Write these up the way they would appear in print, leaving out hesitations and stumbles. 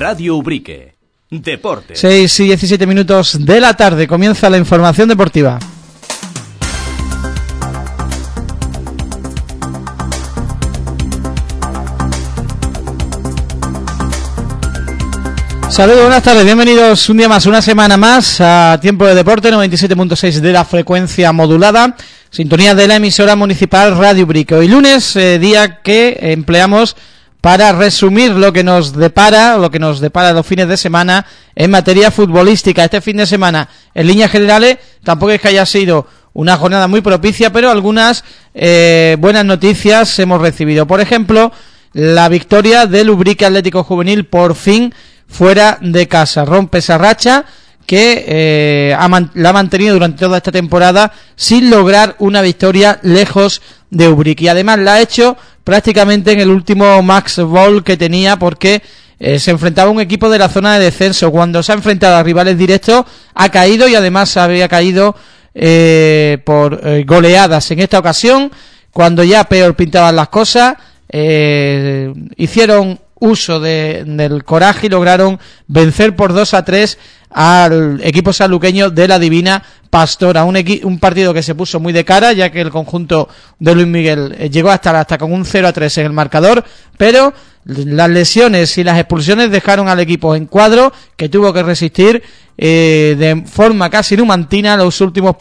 Radio Ubrique. Deporte. 6 y 17 minutos de la tarde. Comienza la información deportiva. Saludos, buenas tardes, bienvenidos un día más, una semana más a Tiempo de Deporte, 97.6 de la frecuencia modulada, sintonía de la emisora municipal Radio Ubrique. Hoy lunes, día que empleamos para resumir lo que nos depara los fines de semana en materia futbolística. Este fin de semana, en líneas generales, tampoco es que haya sido una jornada muy propicia, pero algunas buenas noticias hemos recibido. Por ejemplo, la victoria del Ubrique Atlético Juvenil, por fin, fuera de casa. Rompe esa racha que la ha mantenido durante toda esta temporada sin lograr una victoria lejos de Ubrique. Y además la ha hecho prácticamente en el último Max Ball que tenía, porque se enfrentaba a un equipo de la zona de descenso. Cuando se ha enfrentado a rivales directos ha caído, y además había caído por goleadas. En esta ocasión, cuando ya peor pintaban las cosas, hicieron uso del coraje y lograron vencer por 2-3 al equipo sanluqueño de la Divina Pastora. Un partido que se puso muy de cara, ya que el conjunto de Luis Miguel llegó a estar hasta con un 0-3 en el marcador, pero las lesiones y las expulsiones dejaron al equipo en cuadro, que tuvo que resistir de forma casi numantina los últimos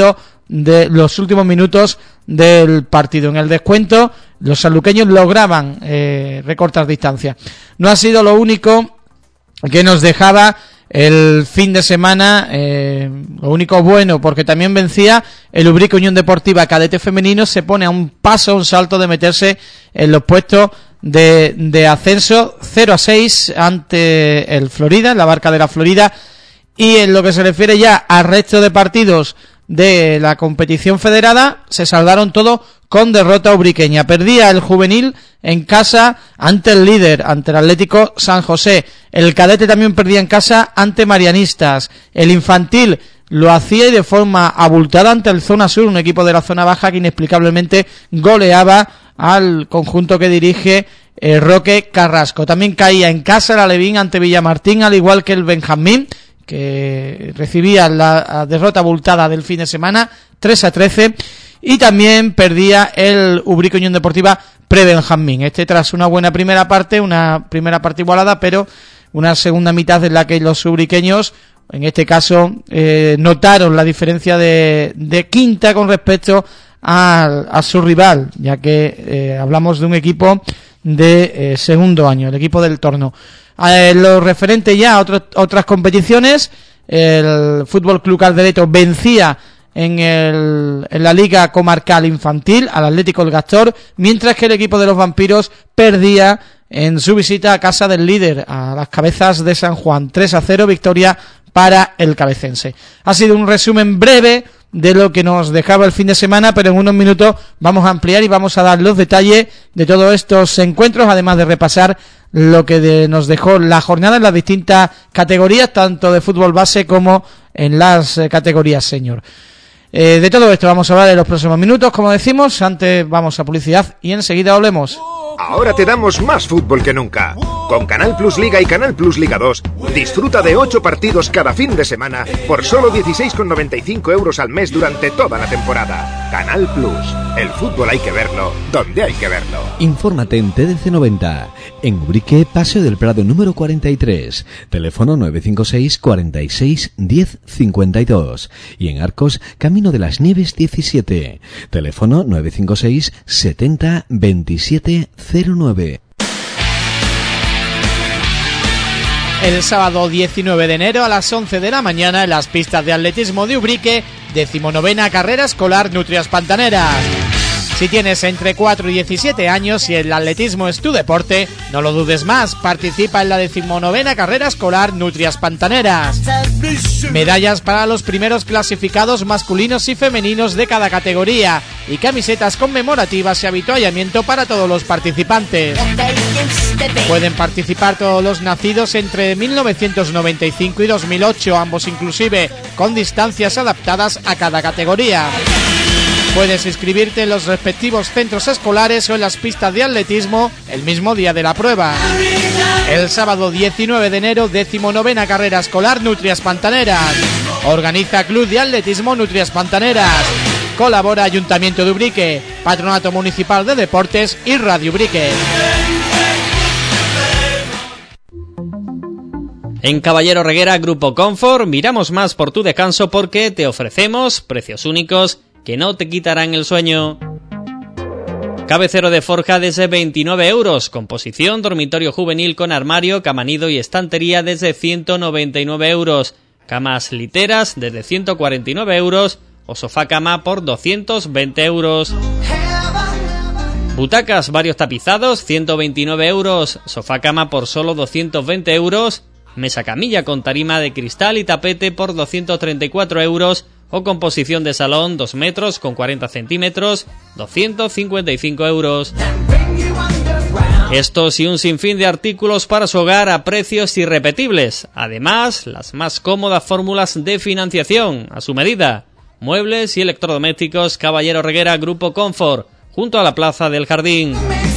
minutos del partido. En el descuento, los sanluqueños lograban recortar distancia. No ha sido lo único que nos dejaba el fin de semana, lo único bueno, porque también vencía el Ubrique Unión Deportiva Cadete Femenino. Se pone a un salto de meterse en los puestos de ascenso, 0-6 ante el Florida, en la Barca de la Florida. Y en lo que se refiere ya al resto de partidos de la competición federada, se saldaron todo con derrota ubriqueña. Perdía el juvenil en casa ante el líder, ante el Atlético San José. El cadete también perdía en casa ante Marianistas. El infantil lo hacía, y de forma abultada, ante el Zona Sur, un equipo de la zona baja que inexplicablemente goleaba al conjunto que dirige Roque Carrasco. También caía en casa el Alevín ante Villamartín, al igual que el Benjamín, que recibía la derrota abultada del fin de semana, 3-13, y también perdía el Ubrique Unión Deportiva Pre-Benjamín. Tras una buena primera parte igualada, pero una segunda mitad en la que los ubriqueños, en este caso, notaron la diferencia de quinta con respecto a su rival, ya que hablamos de un equipo de segundo año, el equipo del Torno. Lo referente ya a otras competiciones, el Fútbol Club Caldereto vencía en la Liga Comarcal Infantil al Atlético El Gastor, mientras que el equipo de los Vampiros perdía en su visita a casa del líder, a las Cabezas de San Juan, 3-0, victoria para el cabecense. Ha sido un resumen breve de lo que nos dejaba el fin de semana, pero en unos minutos vamos a ampliar y vamos a dar los detalles de todos estos encuentros, además de repasar lo que nos dejó la jornada en las distintas categorías, tanto de fútbol base como en las categorías senior. De todo esto vamos a hablar en los próximos minutos, como decimos. Antes vamos a publicidad y enseguida hablemos. Ahora te damos más fútbol que nunca. Con Canal Plus Liga y Canal Plus Liga 2, disfruta de 8 partidos cada fin de semana por solo 16,95 € al mes durante toda la temporada. Canal Plus, el fútbol hay que verlo donde hay que verlo. Infórmate en TDC 90, en Ubrique, Paseo del Prado número 43, teléfono 956 46 10 52, y en Arcos, Camino de las Nieves 17, teléfono 956 70 27 09. El sábado 19 de enero a las 11 de la mañana en las pistas de atletismo de Ubrique, 19ª carrera escolar Nutrias Pantaneras. Si tienes entre 4 y 17 años y el atletismo es tu deporte, no lo dudes más, participa en la 19ª carrera escolar Nutrias Pantaneras. Medallas para los primeros clasificados masculinos y femeninos de cada categoría y camisetas conmemorativas y avituallamiento para todos los participantes. Pueden participar todos los nacidos entre 1995 y 2008, ambos inclusive, con distancias adaptadas a cada categoría. Puedes inscribirte en los respectivos centros escolares o en las pistas de atletismo el mismo día de la prueba. El sábado 19 de enero, 19ª carrera escolar Nutrias Pantaneras. Organiza Club de Atletismo Nutrias Pantaneras. Colabora Ayuntamiento de Ubrique, Patronato Municipal de Deportes y Radio Ubrique. En Caballero Reguera, Grupo Confort, miramos más por tu descanso porque te ofrecemos precios únicos que no te quitarán el sueño. Cabecero de forja desde 29 euros, composición, dormitorio juvenil con armario, camanido y estantería desde 199 euros, camas literas desde 149 euros o sofá cama por 220 euros. Butacas varios tapizados, 129 euros, sofá cama por solo 220 euros, mesa camilla con tarima de cristal y tapete por 234 euros o composición de salón 2 metros con 40 centímetros, 255 euros. Estos y un sinfín de artículos para su hogar a precios irrepetibles. Además, las más cómodas fórmulas de financiación a su medida. Muebles y electrodomésticos Caballero Reguera Grupo Confort, junto a la Plaza del Jardín.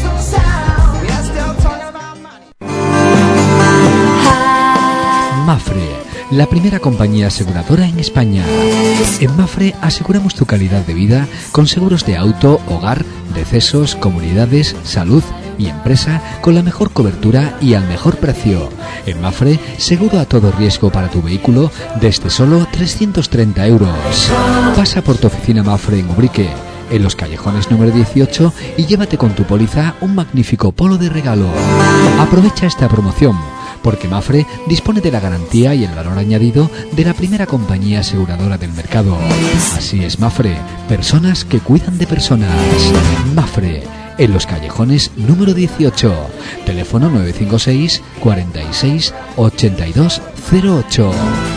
Mapfre, la primera compañía aseguradora en España. En Mapfre aseguramos tu calidad de vida con seguros de auto, hogar, decesos, comunidades, salud y empresa con la mejor cobertura y al mejor precio. En Mapfre, seguro a todo riesgo para tu vehículo desde solo 330 euros. Pasa por tu oficina Mapfre en Ubrique, en los callejones número 18 y llévate con tu póliza un magnífico polo de regalo. Aprovecha esta promoción, porque Mapfre dispone de la garantía y el valor añadido de la primera compañía aseguradora del mercado. Así es Mapfre, personas que cuidan de personas. Mapfre, en los callejones número 18, teléfono 956 46 82 08.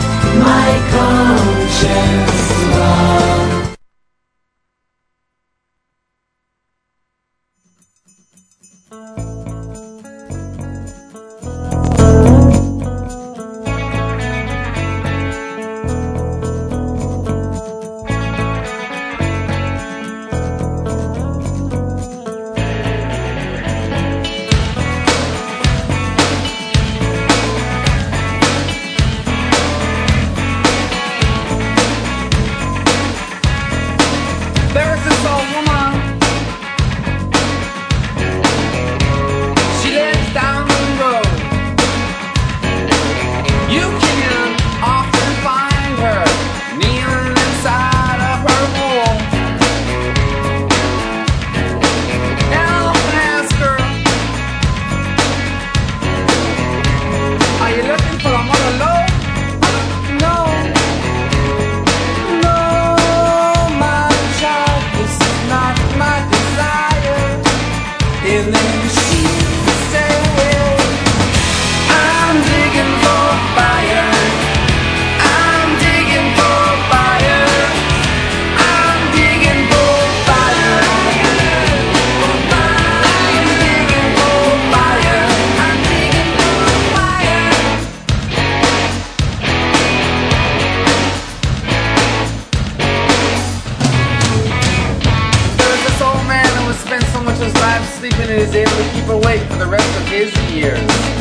is able to keep awake for the rest of his years.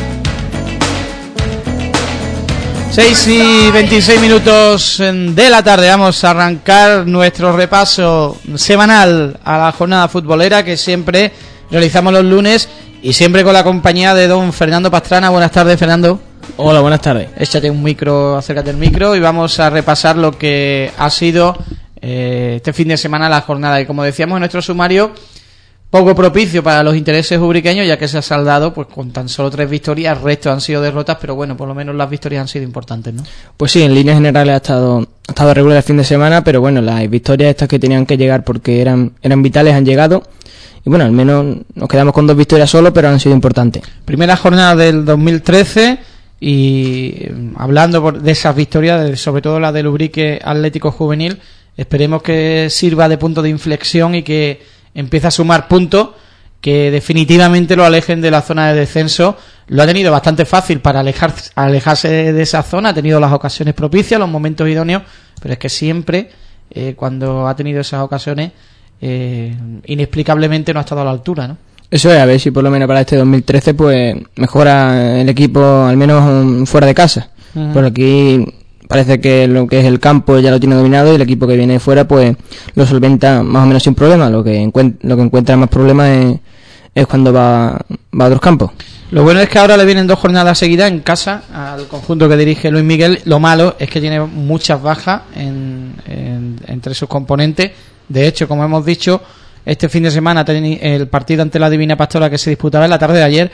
6:26 de la tarde. Vamos a arrancar nuestro repaso semanal a la jornada futbolera que siempre realizamos los lunes y siempre con la compañía de don Fernando Pastrana. Buenas tardes, Fernando. Hola, buenas tardes. Échate un micro, acércate al micro y vamos a repasar lo que ha sido este fin de semana la jornada. Y como decíamos en nuestro sumario, poco propicio para los intereses ubriqueños, ya que se ha saldado pues con tan solo 3 victorias, el resto han sido derrotas, pero bueno, por lo menos las victorias han sido importantes, ¿no? Pues sí, en líneas generales ha estado regular el fin de semana, pero bueno, las victorias estas que tenían que llegar porque eran vitales han llegado. Y bueno, al menos nos quedamos con 2 victorias solo, pero han sido importantes. Primera jornada del 2013 y hablando de esas victorias, sobre todo la del Ubrique Atlético Juvenil, esperemos que sirva de punto de inflexión y que empieza a sumar puntos que definitivamente lo alejen de la zona de descenso. Lo ha tenido bastante fácil para alejarse de esa zona, ha tenido las ocasiones propicias, los momentos idóneos, pero es que siempre cuando ha tenido esas ocasiones inexplicablemente no ha estado a la altura, ¿no? Eso es, a ver si por lo menos para este 2013 pues mejora el equipo, al menos fuera de casa. Por aquí parece que lo que es el campo ya lo tiene dominado y el equipo que viene fuera pues lo solventa más o menos sin problema. Lo que encuentra más problemas es cuando va a otros campos. Lo bueno es que ahora le vienen 2 jornadas seguidas en casa al conjunto que dirige Luis Miguel. Lo malo es que tiene muchas bajas entre sus componentes. De hecho, como hemos dicho, este fin de semana el partido ante la Divina Pastora que se disputaba en la tarde de ayer,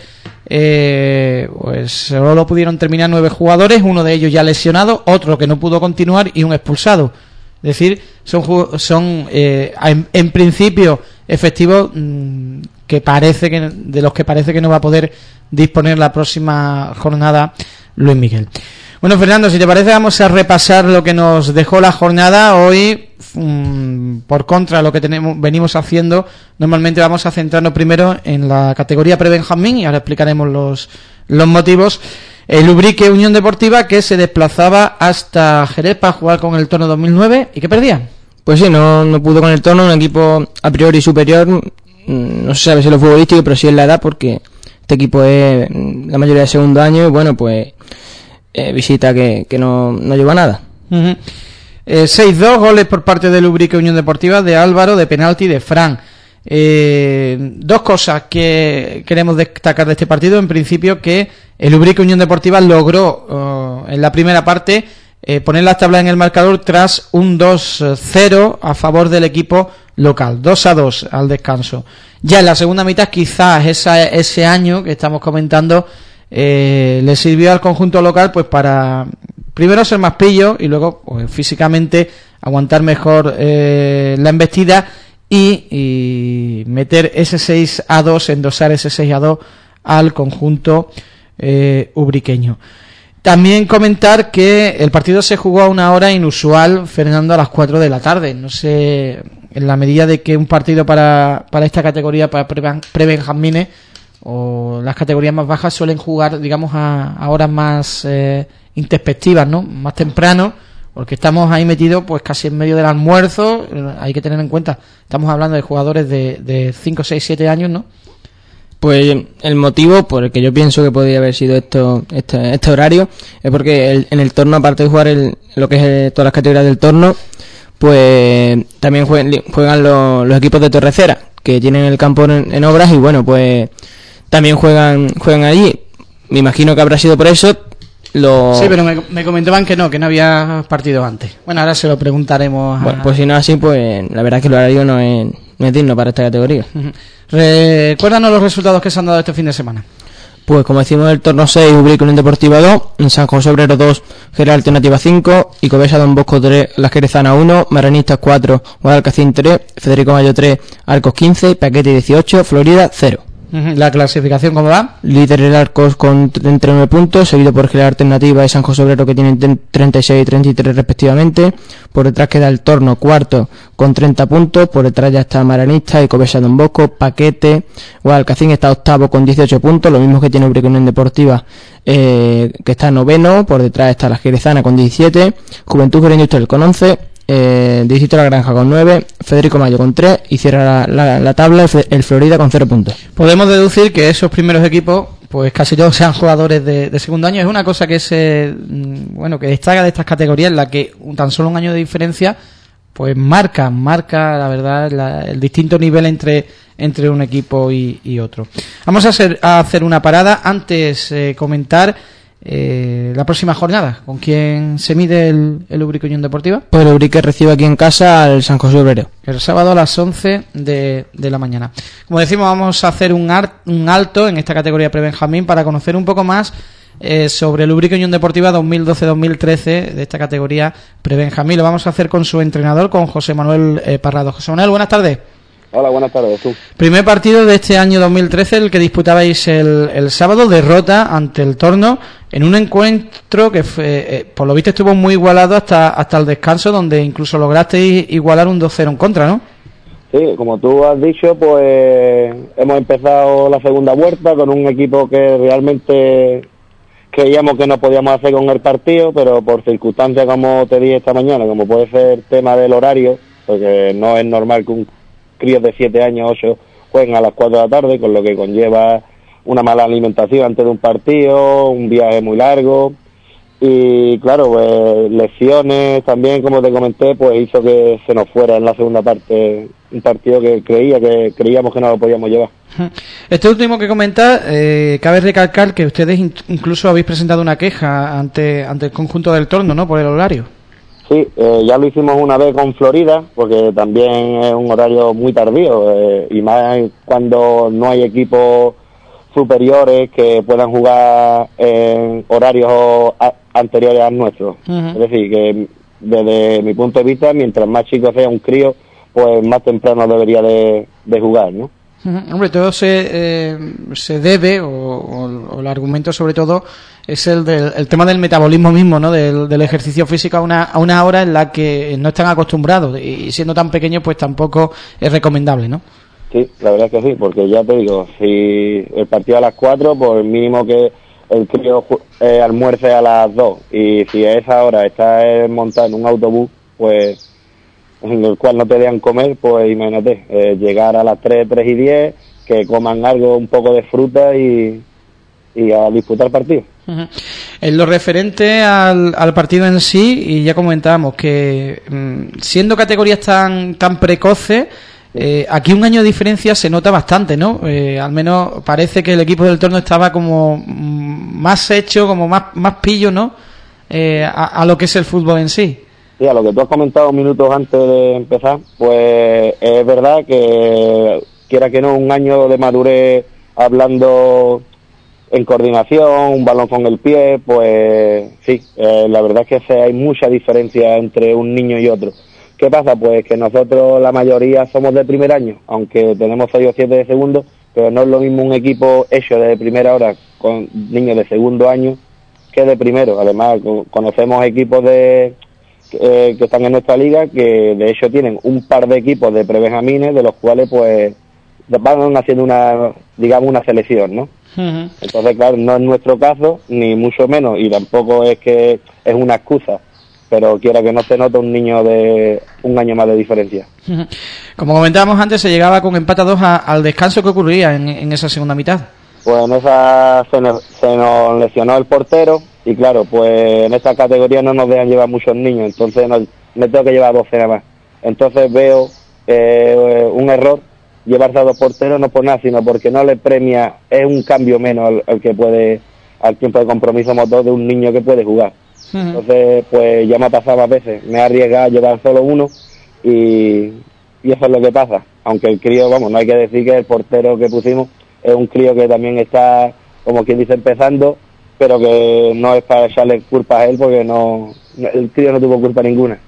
pues solo lo pudieron terminar 9 jugadores, uno de ellos ya lesionado, otro que no pudo continuar y un expulsado. Es decir, son en principio efectivos que parece que de los que parece que no va a poder disponer la próxima jornada Luis Miguel. Bueno, Fernando, si te parece vamos a repasar lo que nos dejó la jornada hoy. Por contra, lo que venimos haciendo, normalmente vamos a centrarnos primero en la categoría prebenjamín y ahora explicaremos los motivos. El Ubrique Unión Deportiva, que se desplazaba hasta Jerez para jugar con el Torno 2009 y que perdía. Pues sí, no pudo con el Torno, un equipo a priori superior, no se sabe si lo futbolístico, pero sí es la edad, porque este equipo es la mayoría de segundo año y bueno, pues visita que no lleva nada. 6-2 goles por parte del Ubrique Unión Deportiva, de Álvaro, de penalti, de Fran. 2 cosas que queremos destacar de este partido. En principio, que el Ubrique Unión Deportiva logró en la primera parte poner las tablas en el marcador tras un 2-0 a favor del equipo local, 2-2 al descanso. Ya en la segunda mitad, quizás ese año que estamos comentando le sirvió al conjunto local pues para primero ser más pillo y luego pues, físicamente aguantar mejor la embestida y meter ese 6-2, endosar ese 6-2 al conjunto ubriqueño. También comentar que el partido se jugó a una hora inusual, Fernando, a las 4 de la tarde. No sé, en la medida de que un partido para esta categoría, para prebenjamines o las categorías más bajas suelen jugar, digamos, a horas más introspectivas, ¿no? Más temprano, porque estamos ahí metidos pues casi en medio del almuerzo. Hay que tener en cuenta, estamos hablando de jugadores de 5, 6, 7 años, ¿no? Pues el motivo por el que yo pienso que podría haber sido este horario es porque en el torno, aparte de jugar lo que es todas las categorías del torno, pues también juegan los equipos de Torrecera, que tienen el campo en obras y bueno, pues también juegan allí. Me imagino que habrá sido por eso. Sí, pero me comentaban que no había partido antes. Bueno, ahora se lo preguntaremos. Bueno, pues si no es así, pues la verdad es que el horario no es digno para esta categoría. Recuérdanos los resultados que se han dado este fin de semana. Pues como decimos, el torno 6, Ubrique Unión Deportiva 2, en San José Obrero 2, Jerez Alternativa 5, Icobesa Don Bosco 3, Las Jerezana 1, Maranistas 4, Guadalcacín 3, Federico Mayo 3, Arcos 15, Paquete 18, Florida 0. ¿La clasificación cómo va? Líder el Arcos con 39 puntos, seguido por Jerez Alternativa y San José Obrero, que tienen 36 y 33 respectivamente. Por detrás queda el Torno cuarto con 30 puntos, por detrás ya está Maranista, Icobesa Don Bosco, Paquete, Guadalcacín está octavo con 18 puntos, lo mismo que tiene Ubrique Unión Deportiva, que está noveno. Por detrás está la Jerezana con 17, Juventud Guerrero Industrial con 11, Distrito de la Granja con 9, Federico Mayo con 3 y cierra la tabla el Florida con 0 puntos. Podemos deducir que esos primeros equipos pues casi todos sean jugadores de segundo año. Es una cosa que que destaca de estas categorías, en la que tan solo un año de diferencia pues marca la verdad el distinto nivel entre un equipo y otro. Vamos a hacer una parada antes comentar la próxima jornada. ¿Con quién se mide el Ubrique Unión Deportiva? Pues el Ubrique recibe aquí en casa al San José Obrero el sábado a las 11 de la mañana. Como decimos, vamos a hacer un alto en esta categoría prebenjamín para conocer un poco más sobre el Ubrique Unión Deportiva 2012-2013 de esta categoría prebenjamín. Lo vamos a hacer con su entrenador, con José Manuel Parrado. José Manuel, buenas tardes. Hola, buenas tardes, tú. Primer partido de este año 2013, el que disputabais el sábado, derrota ante el Torno, en un encuentro que por lo visto estuvo muy igualado hasta el descanso, donde incluso lograsteis igualar un 2-0 en contra, ¿no? Sí, como tú has dicho, pues hemos empezado la segunda vuelta con un equipo que realmente creíamos que no podíamos hacer con el partido, pero por circunstancias, como te dije esta mañana, como puede ser tema del horario, porque no es normal que un críos de 7 años, 8, jueguen a las 4 de la tarde, con lo que conlleva una mala alimentación antes de un partido, un viaje muy largo y claro, pues lesiones también, como te comenté, pues hizo que se nos fuera en la segunda parte un partido que creíamos que no lo podíamos llevar. Este último que comenta, cabe recalcar que ustedes incluso habéis presentado una queja ante el conjunto del Torno, ¿no?, por el horario. Sí, ya lo hicimos una vez con Florida, porque también es un horario muy tardío, y más cuando no hay equipos superiores que puedan jugar en horarios anteriores al nuestro. Es decir, que desde mi punto de vista, mientras más chico sea un crío, pues más temprano debería de jugar, ¿no? Hombre, todo se debe, o el argumento sobre todo, es el tema del metabolismo mismo, ¿no?, del ejercicio físico a una hora en la que no están acostumbrados, y siendo tan pequeños pues tampoco es recomendable, ¿no? Sí, la verdad es que sí, porque ya te digo, si el partido a las 4, pues mínimo que el crío almuerce a las 2, y si a esa hora está montado en un autobús, pues en el cual no te dejan comer, pues imagínate, llegar a las 3 y 10, que coman algo, un poco de fruta y a disputar el partido. En lo referente al partido en sí, y ya comentábamos que siendo categorías tan precoces, aquí un año de diferencia se nota bastante, ¿no? Al menos parece que el equipo del Torno estaba como más hecho, como más pillo, ¿no?, a lo que es el fútbol en sí. Sí, a lo que tú has comentado minutos antes de empezar, pues es verdad que, quiera que no, un año de madurez hablando en coordinación, un balón con el pie, pues sí, la verdad es que hay mucha diferencia entre un niño y otro. ¿Qué pasa? Pues que nosotros la mayoría somos de primer año, aunque tenemos 6 o 7 de segundo, pero no es lo mismo un equipo hecho de primera hora con niños de segundo año que de primero. Además, conocemos equipos que están en nuestra liga, que de hecho tienen un par de equipos de prebenjamines, de los cuales pues van haciendo una selección, ¿no? Entonces, claro, no es nuestro caso, ni mucho menos, y tampoco es que es una excusa, pero quiera que no se nota un niño de un año más de diferencia. Como comentábamos antes, se llegaba con empate a 2 al descanso. ¿Qué ocurría en esa segunda mitad? Pues en esa se nos lesionó el portero, y claro, pues en esta categoría no nos dejan llevar muchos niños, entonces me tengo que llevar 12 nada más. Entonces veo un error llevarse a 2 porteros, no por nada, sino porque no le premia, es un cambio menos al tiempo de compromiso motor de un niño que puede jugar. Entonces, pues ya me ha pasado más veces, me he arriesgado a llevar solo uno, y eso es lo que pasa. Aunque el crío, vamos, no hay que decir que el portero que pusimos es un crío que también está, como quien dice, empezando, pero que no es para echarle culpa a él, porque el crío no tuvo culpa ninguna.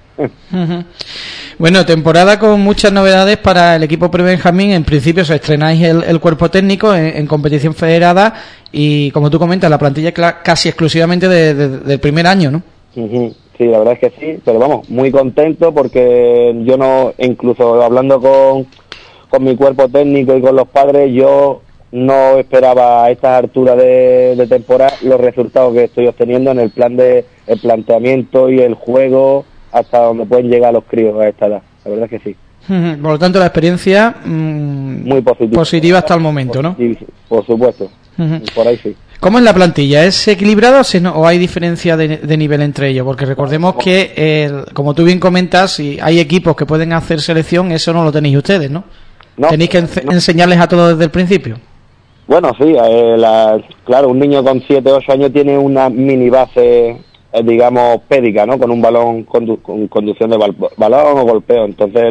Bueno, temporada con muchas novedades para el equipo prebenjamín. En principio os estrenáis el cuerpo técnico en competición federada, y como tú comentas, la plantilla casi exclusivamente del primer año, ¿no? Sí, la verdad es que sí, pero vamos, muy contento, porque yo no, incluso hablando con mi cuerpo técnico y con los padres, yo no esperaba a estas alturas de temporada los resultados que estoy obteniendo en el el planteamiento y el juego, hasta donde pueden llegar los críos a esta edad. La verdad es que sí. Por lo tanto, la experiencia muy positiva hasta el momento, ¿no? Sí, por supuesto. Por ahí sí. ¿Cómo es la plantilla? ¿Es equilibrada o hay diferencia de nivel entre ellos? Porque recordemos que, como tú bien comentas, si hay equipos que pueden hacer selección, eso no lo tenéis ustedes, ¿no? ¿Tenéis que enseñarles a todos desde el principio? Bueno, sí, claro, un niño con 7 o 8 años tiene una mini base, digamos, pédica, ¿no? Con un balón, con conducción de balón o golpeo. Entonces,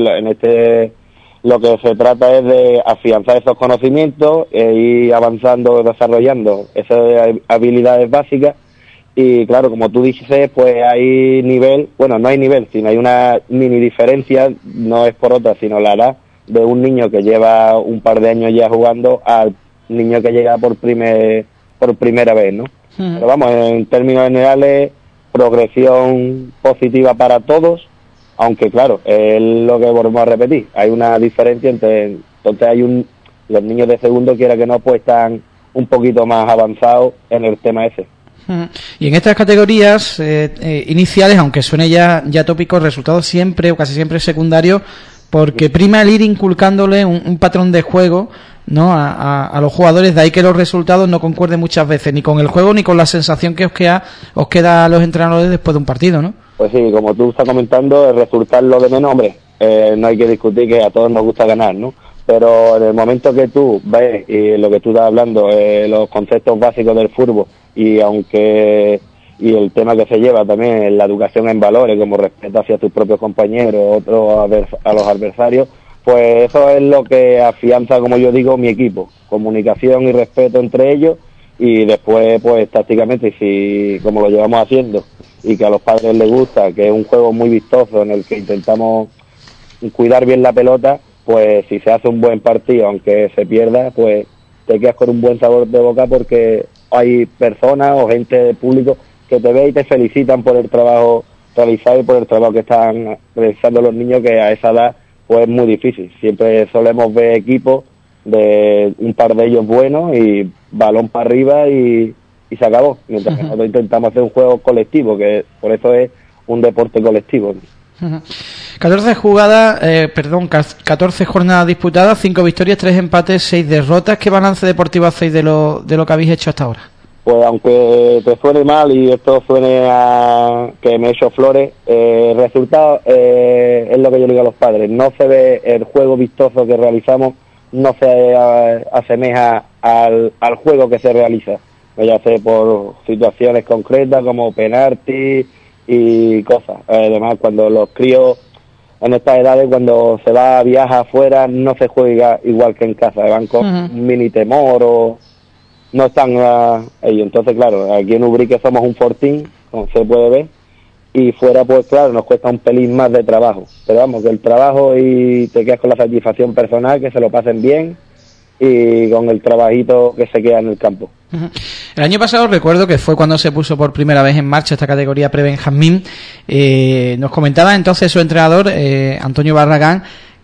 lo que se trata es de afianzar esos conocimientos e ir avanzando, desarrollando esas habilidades básicas. Y claro, como tú dices, pues hay nivel, bueno, no hay nivel, sino hay una mini diferencia, no es por otra, sino la edad de un niño que lleva un par de años ya jugando al niño que llega por primera vez, ¿no? Pero vamos, en términos generales, progresión positiva para todos, aunque claro, es lo que volvemos a repetir, hay una diferencia entonces los niños de segundo, quiera que no, pues están un poquito más avanzados en el tema ese. Y en estas categorías iniciales, aunque suene ya tópico, el resultado siempre o casi siempre es secundario, porque prima el ir inculcándole un patrón de juego, ¿no? A los jugadores, de ahí que los resultados no concuerden muchas veces ni con el juego ni con la sensación que os queda a los entrenadores después de un partido, ¿no? Pues sí, como tú estás comentando, el resultado lo de menos, hombre, no hay que discutir que a todos nos gusta ganar, ¿no? Pero en el momento que tú ves y lo que tú estás hablando, los conceptos básicos del fútbol y el tema que se lleva también, la educación en valores, como respeto hacia tus propios compañeros, a los adversarios, pues eso es lo que afianza, como yo digo, mi equipo, comunicación y respeto entre ellos, y después pues tácticamente, si como lo llevamos haciendo y que a los padres les gusta, que es un juego muy vistoso en el que intentamos cuidar bien la pelota, pues si se hace un buen partido, aunque se pierda, pues te quedas con un buen sabor de boca, porque hay personas o gente de público que te ve y te felicitan por el trabajo realizado y por el trabajo que están realizando los niños, que a esa edad pues es muy difícil. Siempre solemos ver equipos de un par de ellos buenos y balón para arriba y se acabó, mientras que nosotros intentamos hacer un juego colectivo, que por eso es un deporte colectivo. 14 jornadas disputadas, 5 victorias, 3 empates, 6 derrotas. ¿Qué balance deportivo hacéis de lo que habéis hecho hasta ahora? Pues aunque te suene mal y esto suene a que me he hecho flores, el resultado es lo que yo le digo a los padres. No se ve el juego vistoso que realizamos, no se asemeja al juego que se realiza, ya sea por situaciones concretas como penaltis y cosas. Además, cuando los críos en estas edades, cuando se va a viajar afuera, no se juega igual que en casa, van con un mini temor o no están ellos. Entonces, claro, aquí en Ubrique somos un fortín, como se puede ver, y fuera, pues claro, nos cuesta un pelín más de trabajo, pero vamos, que el trabajo y te quedas con la satisfacción personal, que se lo pasen bien y con el trabajito que se queda en el campo. El año pasado recuerdo que fue cuando se puso por primera vez en marcha esta categoría pre-Benjamín. Nos comentaba entonces su entrenador, Antonio Barragán,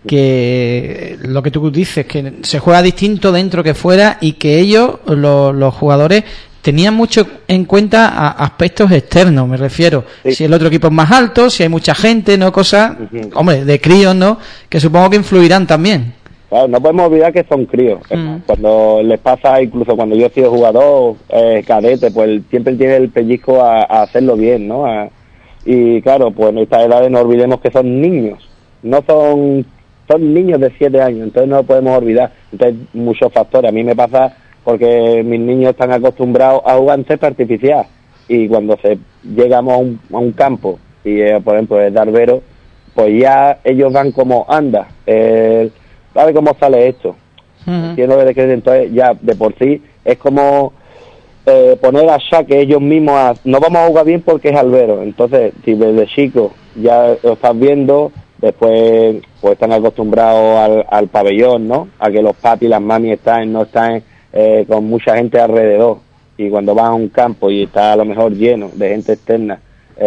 que lo que tú dices, que se juega distinto dentro que fuera, y que ellos, los jugadores, tenían mucho en cuenta aspectos externos, me refiero. Sí. Si el otro equipo es más alto, si hay mucha gente, no cosas, hombre, de críos, ¿no? Que supongo que influirán también. Claro, no podemos olvidar que son críos. Cuando les pasa, incluso cuando yo he sido jugador cadete, pues siempre tiene el pellizco a hacerlo bien, ¿no? Y claro, pues en estas edades no olvidemos que son niños, no son niños de 7 años, entonces no lo podemos olvidar. Entonces, muchos factores. A mí me pasa porque mis niños están acostumbrados a jugar en césped artificial, y cuando llegamos a un campo y por ejemplo es de albero, pues ya ellos van como anda, ¿sabe cómo sale esto? Entiendo de que entonces ya de por sí es como poner a que ellos mismos no vamos a jugar bien porque es albero. Entonces, si desde chico ya lo estás viendo, después pues están acostumbrados al pabellón, ¿no? A que los papis y las mamis no están con mucha gente alrededor, y cuando vas a un campo y está a lo mejor lleno de gente externa,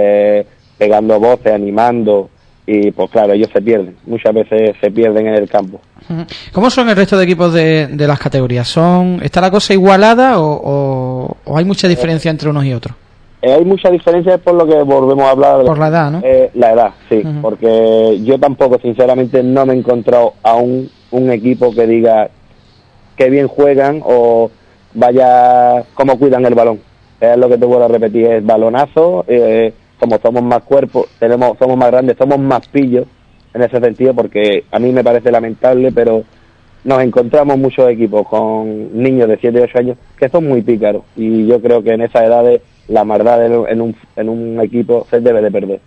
pegando voces, animando, y pues claro, ellos se pierden, muchas veces se pierden en el campo. ¿Cómo son el resto de equipos de las categorías? ¿Está la cosa igualada o hay mucha diferencia entre unos y otros? Hay mucha diferencia por lo que volvemos a hablar. Por la edad, ¿no? La edad, sí, porque yo tampoco, sinceramente, no me he encontrado a un equipo que diga qué bien juegan o vaya cómo cuidan el balón. Es lo que te vuelvo a repetir, es balonazo, como somos más cuerpos, somos más grandes, somos más pillos en ese sentido, porque a mí me parece lamentable, pero nos encontramos muchos equipos con niños de 7 y 8 años que son muy pícaros, y yo creo que en esas edades la maldad en un equipo se debe de perder.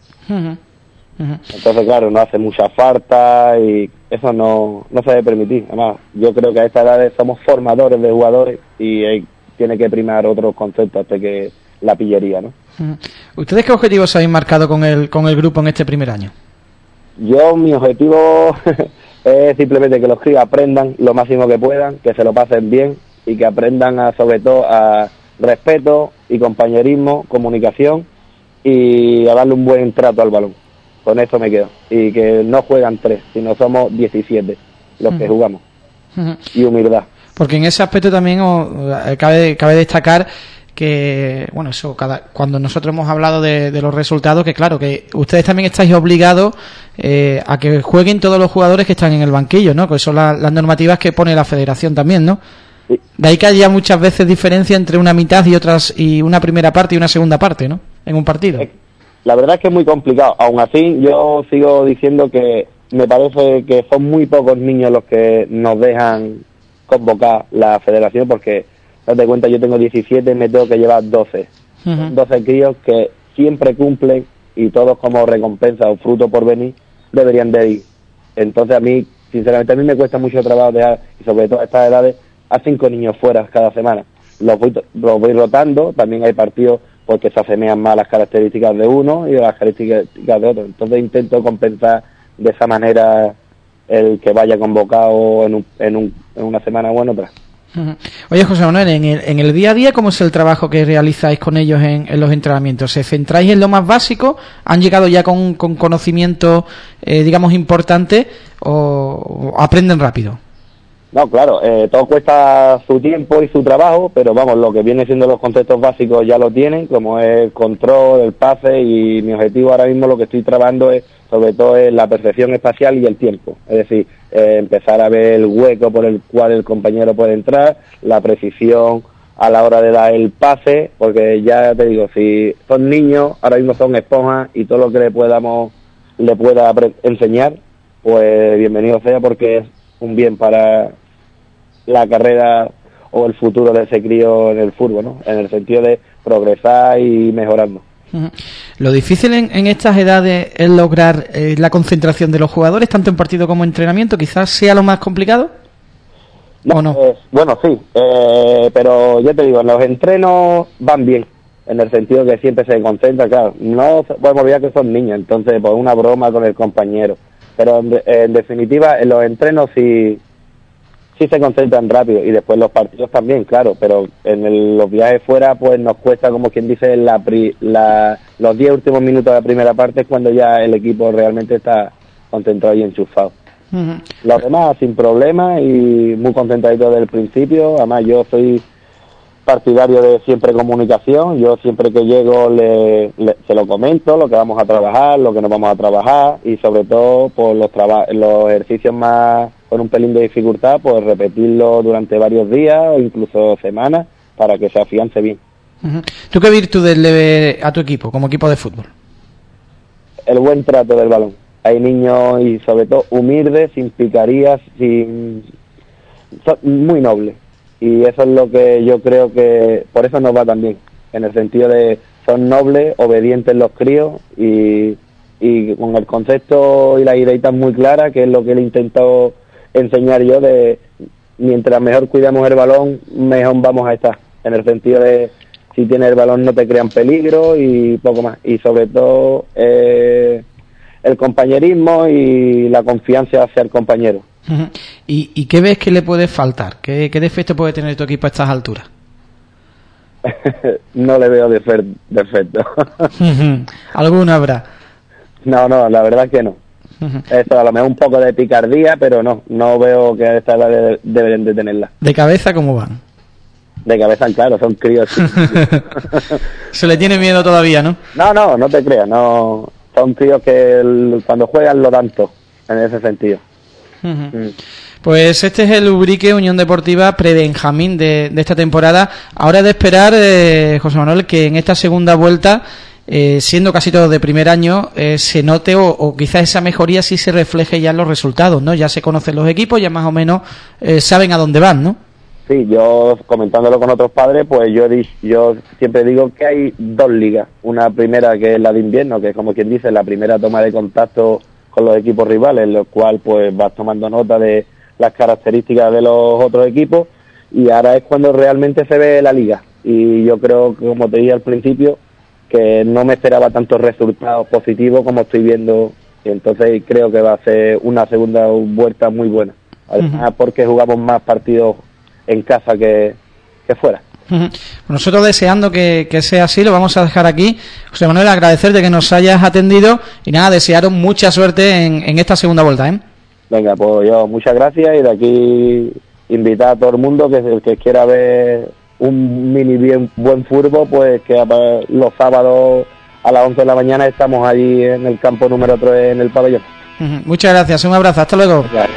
Entonces, claro, no hace mucha falta y eso no se debe permitir. Además, yo creo que a estas edades somos formadores de jugadores y tiene que primar otros conceptos hasta que la pillería, ¿no? ¿Ustedes qué objetivos habéis marcado con el grupo en este primer año? Yo, mi objetivo es simplemente que los críos aprendan lo máximo que puedan, que se lo pasen bien y que aprendan sobre todo a respeto y compañerismo, comunicación, y a darle un buen trato al balón. Con eso me quedo. Y que no juegan 3, sino somos 17 los que jugamos. Y humildad. Porque en ese aspecto también cabe destacar que bueno, eso cuando nosotros hemos hablado de los resultados, que claro, que ustedes también estáis obligados a que jueguen todos los jugadores que están en el banquillo, ¿no? Que son las normativas que pone la federación también, ¿no? Sí. De ahí que haya muchas veces diferencia entre una mitad y una primera parte y una segunda parte, ¿no? En un partido. La verdad es que es muy complicado. Aún así, yo sigo diciendo que me parece que son muy pocos niños los que nos dejan convocar la federación, porque date cuenta, yo tengo 17 y me tengo que llevar 12. 12 críos que siempre cumplen y todos como recompensa o fruto por venir deberían de ir. Entonces a mí, sinceramente, a mí me cuesta mucho trabajo dejar, y sobre todo a estas edades, a 5 niños fuera cada semana. Los voy rotando, también hay partidos porque se asemejan más las características de uno y las características de otro. Entonces intento compensar de esa manera el que vaya convocado en una semana o en otra. Oye, José Manuel, en el día a día, ¿cómo es el trabajo que realizáis con ellos en los entrenamientos? ¿Se centráis en lo más básico? ¿Han llegado ya con conocimientos, digamos, importantes o aprenden rápido? No, claro, todo cuesta su tiempo y su trabajo, pero vamos, lo que viene siendo los conceptos básicos ya lo tienen, como es el control, el pase, y mi objetivo ahora mismo lo que estoy trabajando es, sobre todo, es la percepción espacial y el tiempo. Es decir, empezar a ver el hueco por el cual el compañero puede entrar, la precisión a la hora de dar el pase, porque ya te digo, si son niños, ahora mismo son esponjas y todo lo que le pueda enseñar, pues bienvenido sea, porque es un bien para la carrera o el futuro de ese crío en el fútbol, ¿no? En el sentido de progresar y mejorando. Lo difícil en estas edades es lograr la concentración de los jugadores, tanto en partido como en entrenamiento, quizás sea lo más complicado. No, ¿o no? Bueno, sí, pero ya te digo, en los entrenos van bien, en el sentido que siempre se concentra, claro, no podemos olvidar que son niños, entonces pues una broma con el compañero, pero en definitiva en los entrenos sí se concentran rápido, y después los partidos también, claro, pero en los viajes fuera pues nos cuesta, como quien dice, los 10 últimos minutos de la primera parte es cuando ya el equipo realmente está concentrado y enchufado. Los demás sin problema y muy concentradito desde el principio. Además yo soy partidario de siempre comunicación. Yo siempre que llego se lo comento, lo que vamos a trabajar, lo que no vamos a trabajar, y sobre todo por los ejercicios más con un pelín de dificultad, pues repetirlo durante varios días o incluso semanas para que se afiance bien. ¿Tú qué virtudes le ves a tu equipo como equipo de fútbol? El buen trato del balón. Hay niños, y sobre todo humildes, sin picarías, son muy nobles, y eso es lo que yo creo que por eso nos va tan bien, en el sentido de son nobles, obedientes los críos, y con el concepto y la idea muy clara, que es lo que le he intentado enseñar yo, de mientras mejor cuidamos el balón, mejor vamos a estar, en el sentido de si tienes el balón no te crean peligro y poco más, y sobre todo el compañerismo y la confianza hacia el compañero. ¿Y qué ves que le puede faltar? ¿Qué defecto puede tener tu equipo a estas alturas? No le veo defecto. ¿Alguna habrá? No, la verdad es que no. Esto a lo mejor un poco de picardía, pero no veo que a esta edad deberían de tenerla. ¿De cabeza cómo van? De cabeza, claro, son críos. Se le tiene miedo todavía, ¿no? No te creas, no. Son críos que cuando juegan lo dan todo, en ese sentido. Pues este es el Ubrique Unión Deportiva pre-Benjamín de esta temporada. Ahora es de esperar, José Manuel, que en esta segunda vuelta, siendo casi todos de primer año, se note o quizás esa mejoría sí se refleje ya en los resultados, ¿no? Ya se conocen los equipos, ya más o menos saben a dónde van, ¿no? Sí, yo comentándolo con otros padres, pues yo siempre digo que hay dos ligas. Una primera, que es la de invierno, que es como quien dice la primera toma de contacto con los equipos rivales, en lo cual pues vas tomando nota de las características de los otros equipos, y ahora es cuando realmente se ve la liga. Y yo creo, como te dije al principio, que no me esperaba tantos resultados positivos como estoy viendo, y entonces creo que va a ser una segunda vuelta muy buena. Además, porque jugamos más partidos en casa que fuera. Nosotros deseando que sea así, lo vamos a dejar aquí. José Manuel, agradecerte que nos hayas atendido y nada, desearos mucha suerte en esta segunda vuelta, ¿eh? Venga, pues yo muchas gracias, y de aquí invitar a todo el mundo que el que quiera ver un buen fútbol, pues que los sábados a las 11 de la mañana estamos allí en el campo número 3 en el pabellón. Muchas gracias, un abrazo, hasta luego. Gracias.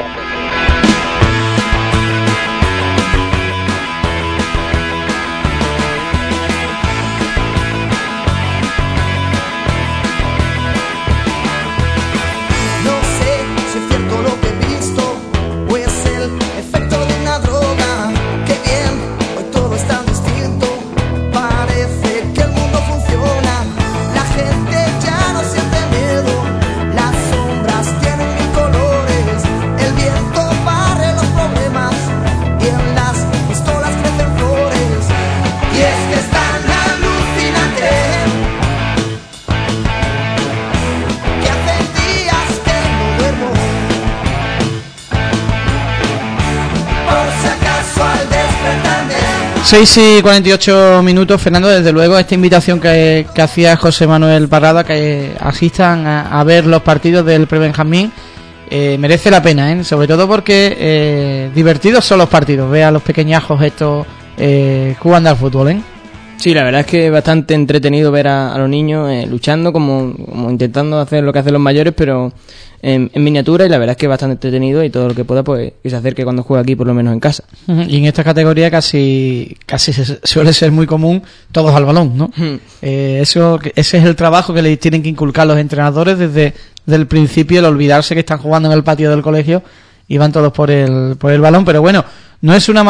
Seis y 48 minutos, Fernando. Desde luego esta invitación que hacía José Manuel Parrada, que asistan a ver los partidos del Prebenjamín, merece la pena, sobre todo porque divertidos son los partidos. Ve a los pequeñajos estos jugando al fútbol, Sí, la verdad es que es bastante entretenido ver a los niños luchando, como intentando hacer lo que hacen los mayores, pero en miniatura, y la verdad es que es bastante entretenido, y todo lo que pueda, pues que se acerque cuando juega aquí, por lo menos en casa. Y en esta categoría casi suele ser muy común todos al balón, ¿no? Ese es el trabajo que le tienen que inculcar los entrenadores desde el principio, el olvidarse que están jugando en el patio del colegio y van todos por el balón. Pero bueno, no ha sido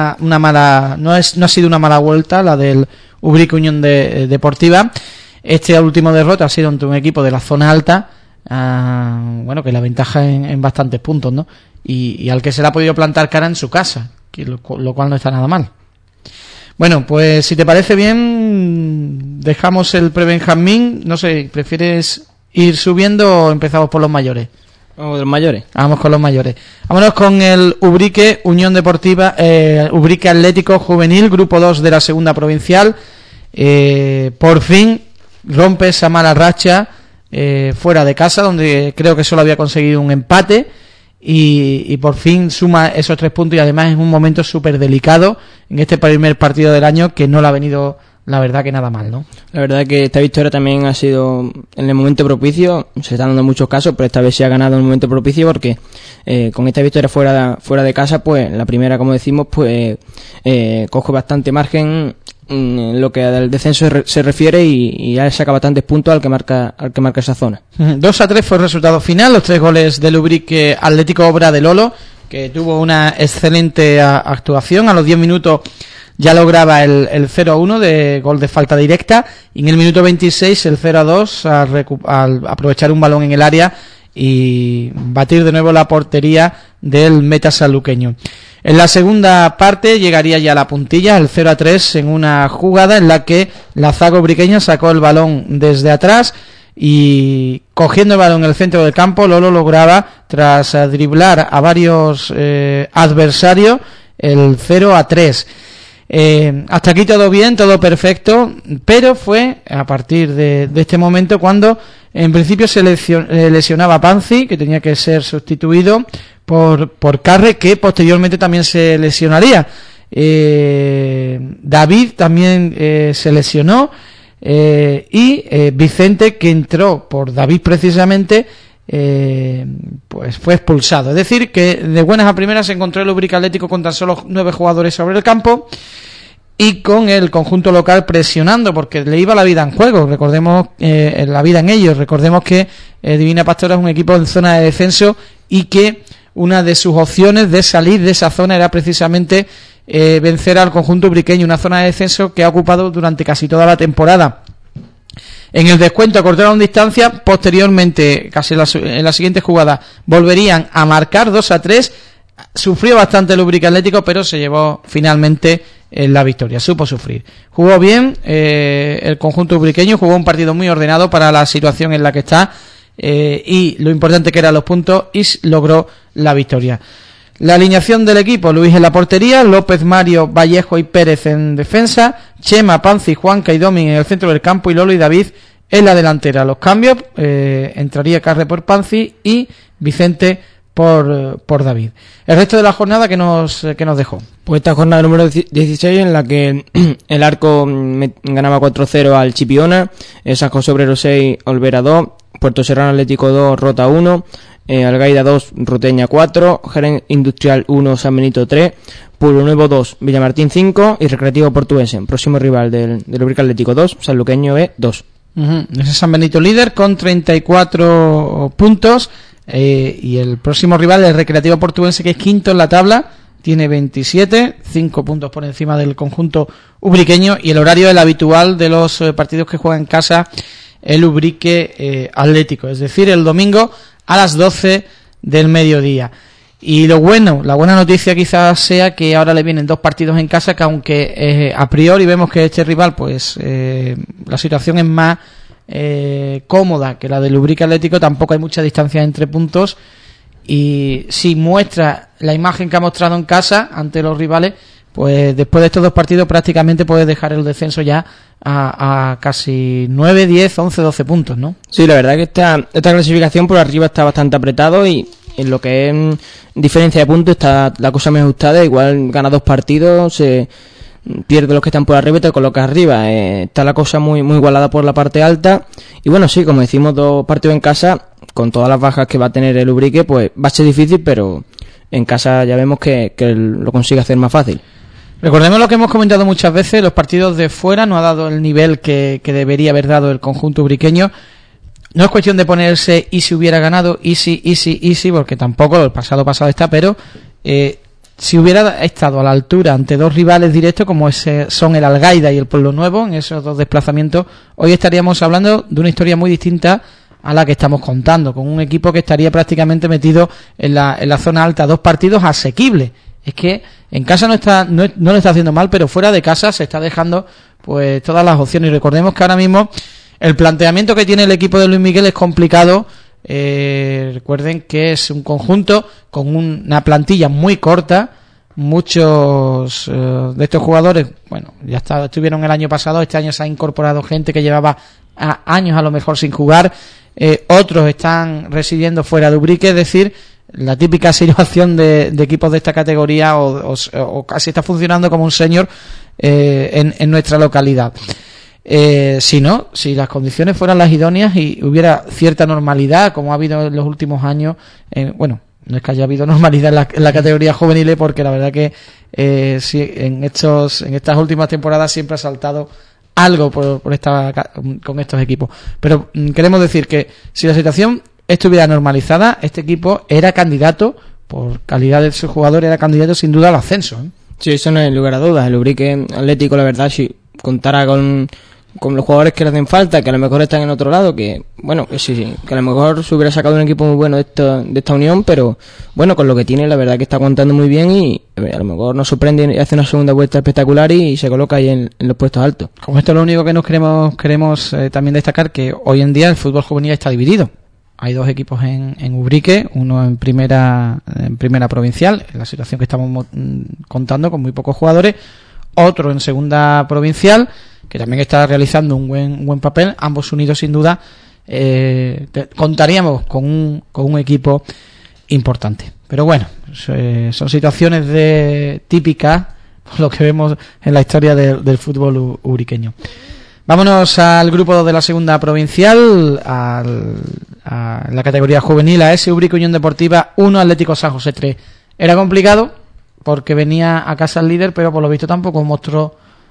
una mala vuelta la del Ubrique Unión Deportiva. Este último derrota ha sido ante un equipo de la zona alta, que la ventaja en bastantes puntos, ¿no? Y al que se le ha podido plantar cara en su casa, lo cual no está nada mal. Bueno, pues si te parece bien, dejamos el Prebenjamín. No sé, ¿prefieres ir subiendo o empezamos por los mayores? Vamos de los mayores. Vamos con los mayores. Vámonos con el Ubrique Unión Deportiva, Ubrique Atlético Juvenil, grupo 2 de la segunda provincial. Por fin rompe esa mala racha fuera de casa, donde creo que solo había conseguido un empate, y por fin suma esos 3 puntos, y además en un momento súper delicado en este primer partido del año, que no le ha venido, la verdad, que nada mal, ¿no? La verdad que esta victoria también ha sido en el momento propicio. Se están dando muchos casos, pero esta vez se ha ganado en el momento propicio, porque con esta victoria fuera de casa, pues la primera, como decimos, pues coge bastante margen en lo que al descenso se refiere, y ya saca bastantes puntos al que marca esa zona. 2-3 fue el resultado final. Los 3 goles del Ubrique Atlético, obra de Lolo, que tuvo una excelente actuación. A los 10 minutos ya lograba el 0-1 de gol de falta directa, y en el minuto 26 el 0-2 al aprovechar un balón en el área y batir de nuevo la portería del meta sanluqueño. En la segunda parte llegaría ya la puntilla, el 0-3, en una jugada en la que la zaga ubriqueña sacó el balón desde atrás, y cogiendo el balón en el centro del campo, Lolo lograba, tras driblar a varios adversarios, el 0-3. Hasta aquí todo bien, todo perfecto, pero fue a partir de este momento cuando en principio se lesionaba Panzi, que tenía que ser sustituido por Carre, que posteriormente también se lesionaría. David también se lesionó, y Vicente, que entró por David precisamente, pues fue expulsado. Es decir, que de buenas a primeras se encontró el Ubrique Atlético con tan solo 9 jugadores sobre el campo, y con el conjunto local presionando, porque le iba la vida en juego. Recordemos la vida en ellos. Recordemos que Divina Pastora es un equipo en zona de descenso, y que una de sus opciones de salir de esa zona era precisamente vencer al conjunto ubriqueño, una zona de descenso que ha ocupado durante casi toda la temporada. En el descuento acortaron distancia. Posteriormente, casi en la siguiente jugada, volverían a marcar 2-3. Sufrió bastante el Ubrique Atlético, pero se llevó finalmente la victoria. Supo sufrir. Jugó bien el conjunto ubriqueño, jugó un partido muy ordenado para la situación en la que está, y lo importante que eran los puntos, y logró la victoria. La alineación del equipo: Luis en la portería, López, Mario, Vallejo y Pérez en defensa, Chema, Panzi, Juanca y Domin en el centro del campo, y Lolo y David en la delantera. Los cambios: entraría Carre por Panzi y Vicente por David. El resto de la jornada que nos dejó. Pues esta jornada número 16 en la que el Arco ganaba 4-0 al Chipiona, San José Obrero 6, Olvera 2, Puerto Serrano Atlético 2, Rota 1, Algaida 2, Ruteña 4, Jerez Industrial 1, San Benito 3, Pueblo Nuevo 2, Villamartín 5 y Recreativo Portuense, próximo rival del Ubrique Atlético 2, Sanluqueño B 2. Ese San Benito líder con 34 puntos y el próximo rival, el Recreativo Portuense, que es quinto en la tabla, tiene 27, 5 puntos por encima del conjunto ubriqueño, y el horario es el habitual de los partidos que juega en casa el Ubrique Atlético, es decir, el domingo a las 12 del mediodía. Y la buena noticia quizás sea que ahora le vienen 2 partidos en casa, que aunque a priori vemos que este rival, pues la situación es más cómoda que la del Ubrique Atlético, tampoco hay mucha distancia entre puntos, y si muestra la imagen que ha mostrado en casa ante los rivales, pues después de estos 2 partidos prácticamente puede dejar el descenso ya a casi 9, 10, 11, 12 puntos, ¿no? Sí, la verdad que esta clasificación por arriba está bastante apretado, y en lo que es diferencia de puntos está la cosa muy ajustada. Igual gana 2 partidos, se pierde los que están por arriba y te coloca arriba. Está la cosa muy igualada por la parte alta, y bueno, sí, como decimos, 2 partidos en casa, con todas las bajas que va a tener el Ubrique, pues va a ser difícil, pero en casa ya vemos que lo consigue hacer más fácil. Recordemos lo que hemos comentado muchas veces: los partidos de fuera no ha dado el nivel que debería haber dado el conjunto ubriqueño. No es cuestión de ponerse y si hubiera ganado, easy, porque tampoco el pasado está, pero si hubiera estado a la altura ante 2 rivales directos como son el Algaida y el Pueblo Nuevo, en esos 2 desplazamientos, hoy estaríamos hablando de una historia muy distinta a la que estamos contando, con un equipo que estaría prácticamente metido en la zona alta, 2 partidos asequibles. Es que en casa no lo está haciendo mal, pero fuera de casa se está dejando pues todas las opciones. Y recordemos que ahora mismo el planteamiento que tiene el equipo de Luis Miguel es complicado. Recuerden que es un conjunto con una plantilla muy corta. Muchos de estos jugadores, bueno, ya estuvieron el año pasado. Este año se ha incorporado gente que llevaba años a lo mejor sin jugar. Otros están residiendo fuera de Ubrique, es decir, la típica situación de equipos de esta categoría, o casi está funcionando como un senior en nuestra localidad. Si las condiciones fueran las idóneas y hubiera cierta normalidad, como ha habido en los últimos años, no es que haya habido normalidad en la categoría juvenil, porque la verdad que sí, en estas últimas temporadas siempre ha saltado algo con estos equipos. Pero queremos decir que si la situación estuviera normalizada, este equipo era candidato, por calidad de sus jugadores, era candidato sin duda al ascenso, ¿eh? Sí, eso no hay lugar a dudas. El Ubrique Atlético, la verdad, si contara con los jugadores que le hacen falta, que a lo mejor están en otro lado, que sí, que a lo mejor se hubiera sacado un equipo muy bueno de esta unión, pero bueno, con lo que tiene, la verdad que está aguantando muy bien, y a lo mejor nos sorprende y hace una segunda vuelta espectacular y se coloca ahí en los puestos altos. Como esto es lo único que nos queremos también destacar, que hoy en día el fútbol juvenil está dividido. Hay 2 equipos en Ubrique, uno en primera provincial, en la situación que estamos contando, con muy pocos jugadores, otro en segunda provincial, que también está realizando un buen papel. Ambos unidos, sin duda, contaríamos con un equipo importante. Pero bueno, son situaciones típicas, por lo que vemos en la historia del fútbol ubriqueño. Vámonos al grupo 2 de la segunda provincial, a la categoría juvenil, a ese Ubrique Unión Deportiva 1, Atlético San José 3. Era complicado porque venía a casa el líder, pero por lo visto tampoco mostró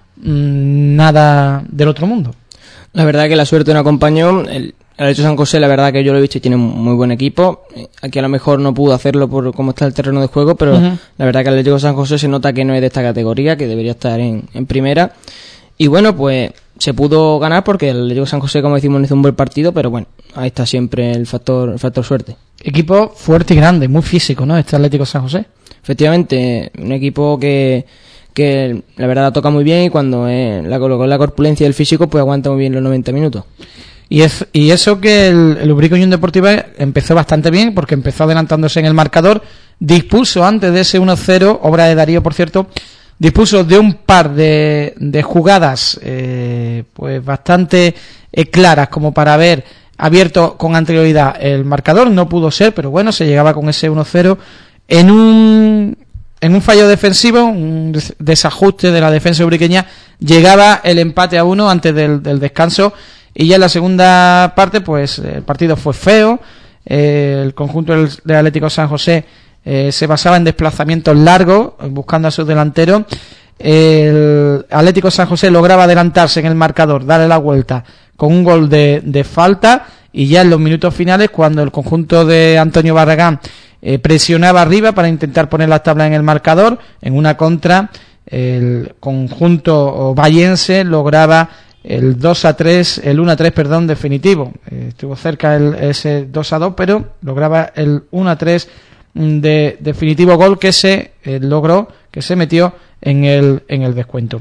nada del otro mundo. La verdad que la suerte no acompañó. El Atlético San José, la verdad que yo lo he visto y tiene un muy buen equipo. Aquí a lo mejor no pudo hacerlo por cómo está el terreno de juego, pero la verdad que el Atlético San José se nota que no es de esta categoría, que debería estar en primera. Y bueno, pues se pudo ganar porque el Atlético San José, como decimos, hizo un buen partido, pero bueno, ahí está siempre el factor suerte. Equipo fuerte y grande, muy físico, ¿no? Este Atlético San José. Efectivamente, un equipo que la verdad la toca muy bien, y cuando la corpulencia y el físico, pues aguanta muy bien los 90 minutos. Y eso que el Ubrique Unión Deportiva empezó bastante bien, porque empezó adelantándose en el marcador, dispuso antes de ese 1-0, obra de Darío, por cierto, dispuso de un par de jugadas pues bastante claras, como para haber abierto con anterioridad el marcador, no pudo ser, pero bueno, se llegaba con ese 1-0 en un fallo defensivo, un desajuste de la defensa ubriqueña, llegaba el empate a 1 antes del descanso, y ya en la segunda parte pues el partido fue feo. El conjunto del Atlético San José se basaba en desplazamientos largos buscando a sus delanteros. El Atlético San José lograba adelantarse en el marcador, darle la vuelta con un gol de falta, y ya en los minutos finales, cuando el conjunto de Antonio Barragán presionaba arriba para intentar poner las tablas en el marcador, en una contra el conjunto vallense lograba el 2-3, el 1-3, perdón, definitivo. Estuvo cerca ese 2-2, pero lograba el 1-3 de definitivo gol que se logró, que se metió en el descuento.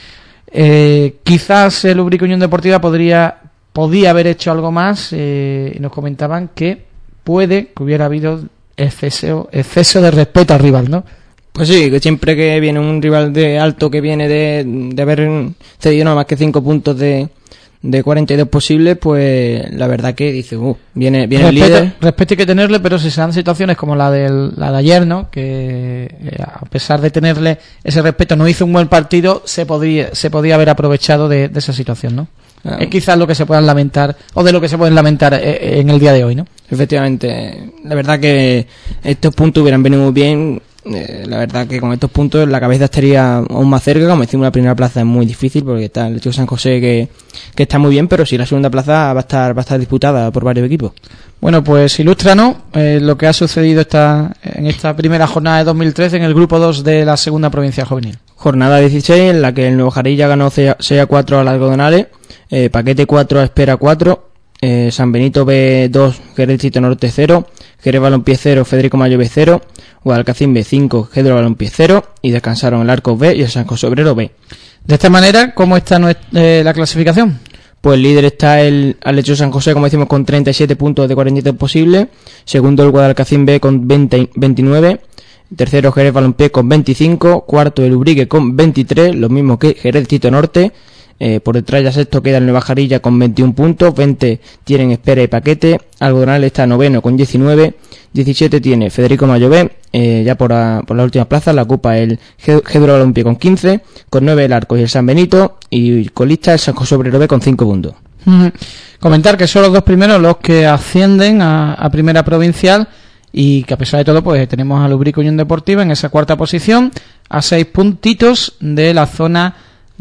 Quizás el Ubrique Unión Deportiva podía haber hecho algo más. Nos comentaban que hubiera habido exceso de respeto al rival, ¿no? Pues sí, que siempre que viene un rival de alto que viene de haber cedido nada más que 5 puntos de 42 posibles, pues la verdad que dice, viene el líder. Respeto hay que tenerle, pero si se dan situaciones como la de ayer, ¿no? Que a pesar de tenerle ese respeto no hizo un buen partido, se podía haber aprovechado de esa situación, ¿no? Es quizás lo que se puedan lamentar, o de lo que se pueden lamentar en el día de hoy, ¿no? Efectivamente, la verdad que estos puntos hubieran venido muy bien. La verdad que con estos puntos la cabeza estaría aún más cerca. Como decimos, la primera plaza es muy difícil porque está el Atlético San José que está muy bien, pero sí, la segunda plaza va a estar disputada por varios equipos. Bueno, pues ilústranos lo que ha sucedido en esta primera jornada de 2013 en el grupo 2 de la segunda provincia juvenil. Jornada 16 en la que el Nuevo Jarilla ganó 6-4 a las Algodonales, Paquete 4 a Espera 4, San Benito B 2, Jerez Distrito Norte 0, Jerez Balompié 0, Federico Mayo B 0, Guadalcacín B 5, Gedro Balompié 0, y descansaron el Arcos B y el San José Obrero B. De esta manera, ¿cómo está la clasificación? Pues el líder está el Atlético San José, como decimos, con 37 puntos de 42 posibles. Segundo el Guadalcacín B con 29. Tercero Jerez Balompié con 25. Cuarto el Ubrique con 23, lo mismo que Jerez Distrito Norte. Por detrás ya sexto queda el Nueva Jarilla con 21 puntos, 20 tienen Espera y Paquete, Algodonal está noveno con 19, 17 tiene Federico Mayo B, ya por la última plaza la ocupa el Gedro Balompié con 15, con 9 el Arcos y el San Benito, y colista el San José Obrero B con 5 puntos. Comentar que son los dos primeros los que ascienden a primera provincial, y que a pesar de todo pues tenemos al Ubrique Unión Deportiva en esa cuarta posición, a 6 puntitos de la zona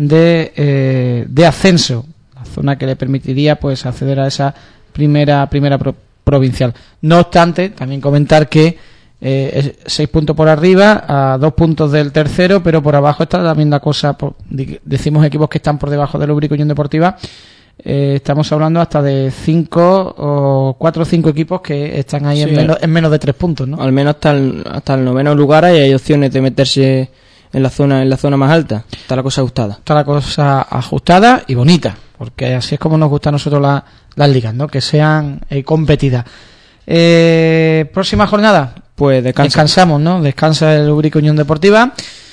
de ascenso, la zona que le permitiría pues acceder a esa primera provincial. No obstante, también comentar que 6 puntos por arriba, a 2 puntos del tercero, pero por abajo está también la cosa, decimos equipos que están por debajo del Ubrique Unión Deportiva, estamos hablando hasta de 4 o 5 equipos que están ahí, sí, en menos de 3 puntos, ¿no? Al menos hasta el noveno lugar hay opciones de meterse en la zona más alta. Está la cosa ajustada. Está la cosa ajustada y bonita, porque así es como nos gustan a nosotros las ligas, ¿no? Que sean competidas. Próxima jornada, pues descansamos, ¿no? Descansa el Ubrique Unión Deportiva.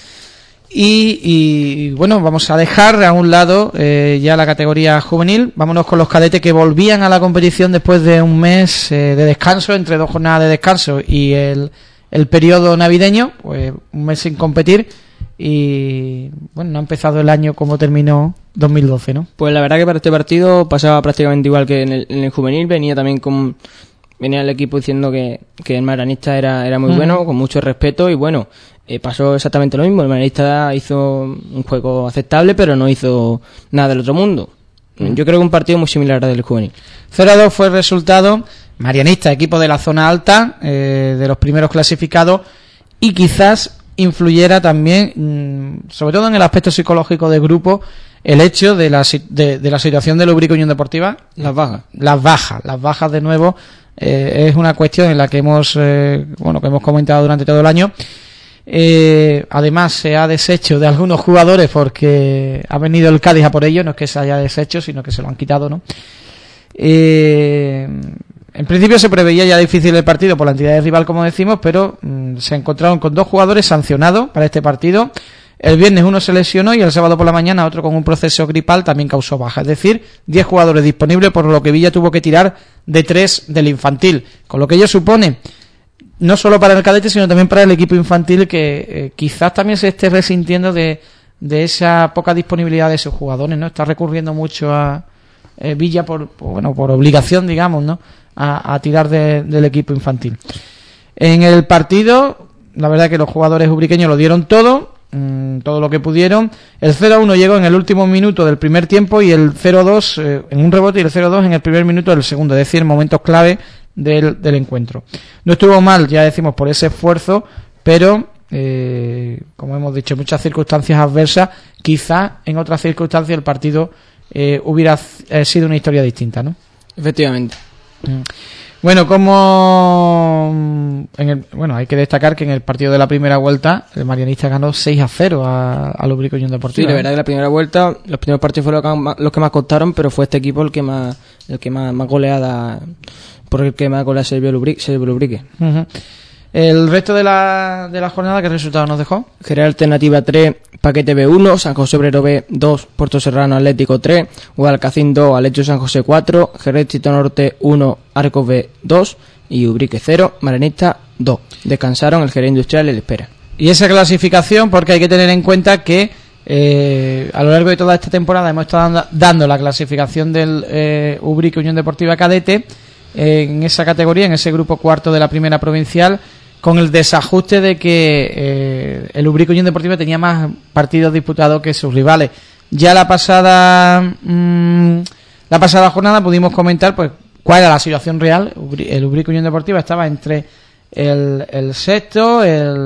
Y bueno, vamos a dejar a un lado ya la categoría juvenil. Vámonos con los cadetes que volvían a la competición después de un mes de descanso, entre 2 jornadas de descanso y el periodo navideño, pues un mes sin competir. Y bueno, no ha empezado el año como terminó 2012, ¿no? Pues la verdad que para este partido pasaba prácticamente igual que en el juvenil. Venía el equipo diciendo que el maranista era muy bueno, con mucho respeto, y bueno, pasó exactamente lo mismo. El maranista hizo un juego aceptable, pero no hizo nada del otro mundo. Yo creo que un partido muy similar al del juvenil. 0-2 fue el resultado. Marianista, equipo de la zona alta, de los primeros clasificados, y quizás influyera también, sobre todo en el aspecto psicológico del grupo, el hecho de la situación del Ubrique Unión Deportiva. Las bajas de nuevo, es una cuestión en la que hemos comentado durante todo el año. Además se ha deshecho de algunos jugadores porque ha venido el Cádiz a por ello. No es que se haya deshecho, sino que se lo han quitado, ¿no? En principio se preveía ya difícil el partido por la entidad de rival, como decimos, pero se encontraron con 2 jugadores sancionados para este partido. El viernes uno se lesionó y el sábado por la mañana otro con un proceso gripal también causó baja. Es decir, 10 jugadores disponibles, por lo que Villa tuvo que tirar de 3 del infantil. Con lo que ello supone, no solo para el cadete, sino también para el equipo infantil, que quizás también se esté resintiendo de esa poca disponibilidad de esos jugadores, ¿no? Está recurriendo mucho a Villa por obligación, digamos, ¿no? A tirar del equipo infantil. En el partido, la verdad que los jugadores ubriqueños lo dieron todo lo que pudieron. El 0-1 llegó en el último minuto del primer tiempo y el 0-2 en un rebote y el 0-2 en el primer minuto del segundo, es decir, momentos clave del encuentro. No estuvo mal, ya decimos, por ese esfuerzo, pero como hemos dicho, muchas circunstancias adversas. Quizás en otras circunstancias el partido hubiera sido una historia distinta, ¿no? Efectivamente. Bueno, hay que destacar que en el partido de la primera vuelta el Marianista ganó 6-0 al Ubrique Unión Deportiva. Sí, la verdad que la primera vuelta, los primeros partidos fueron los que más costaron, pero fue este equipo el que más goleada, por el que más goleada se vio el Ubrique. Uh-huh. El resto de la jornada, ¿qué resultado nos dejó? Jerez Alternativa 3, Paquete B 1, San José Obrero B 2, Puerto Serrano Atlético 3, Guadalcacín 2, Atlético San José 4, Jerez Tito Norte 1, Arcos B 2 y Ubrique 0, Marianista 2. Descansaron el Jerez Industrial y el Espera. Y esa clasificación, porque hay que tener en cuenta que a lo largo de toda esta temporada hemos estado dando la clasificación del Ubrique Unión Deportiva Cadete en esa categoría, en ese grupo cuarto de la primera provincial, con el desajuste de que el Ubrique Unión Deportiva tenía más partidos disputados que sus rivales. Ya la pasada jornada pudimos comentar pues cuál era la situación real. El Ubrique Unión Deportiva estaba entre el sexto,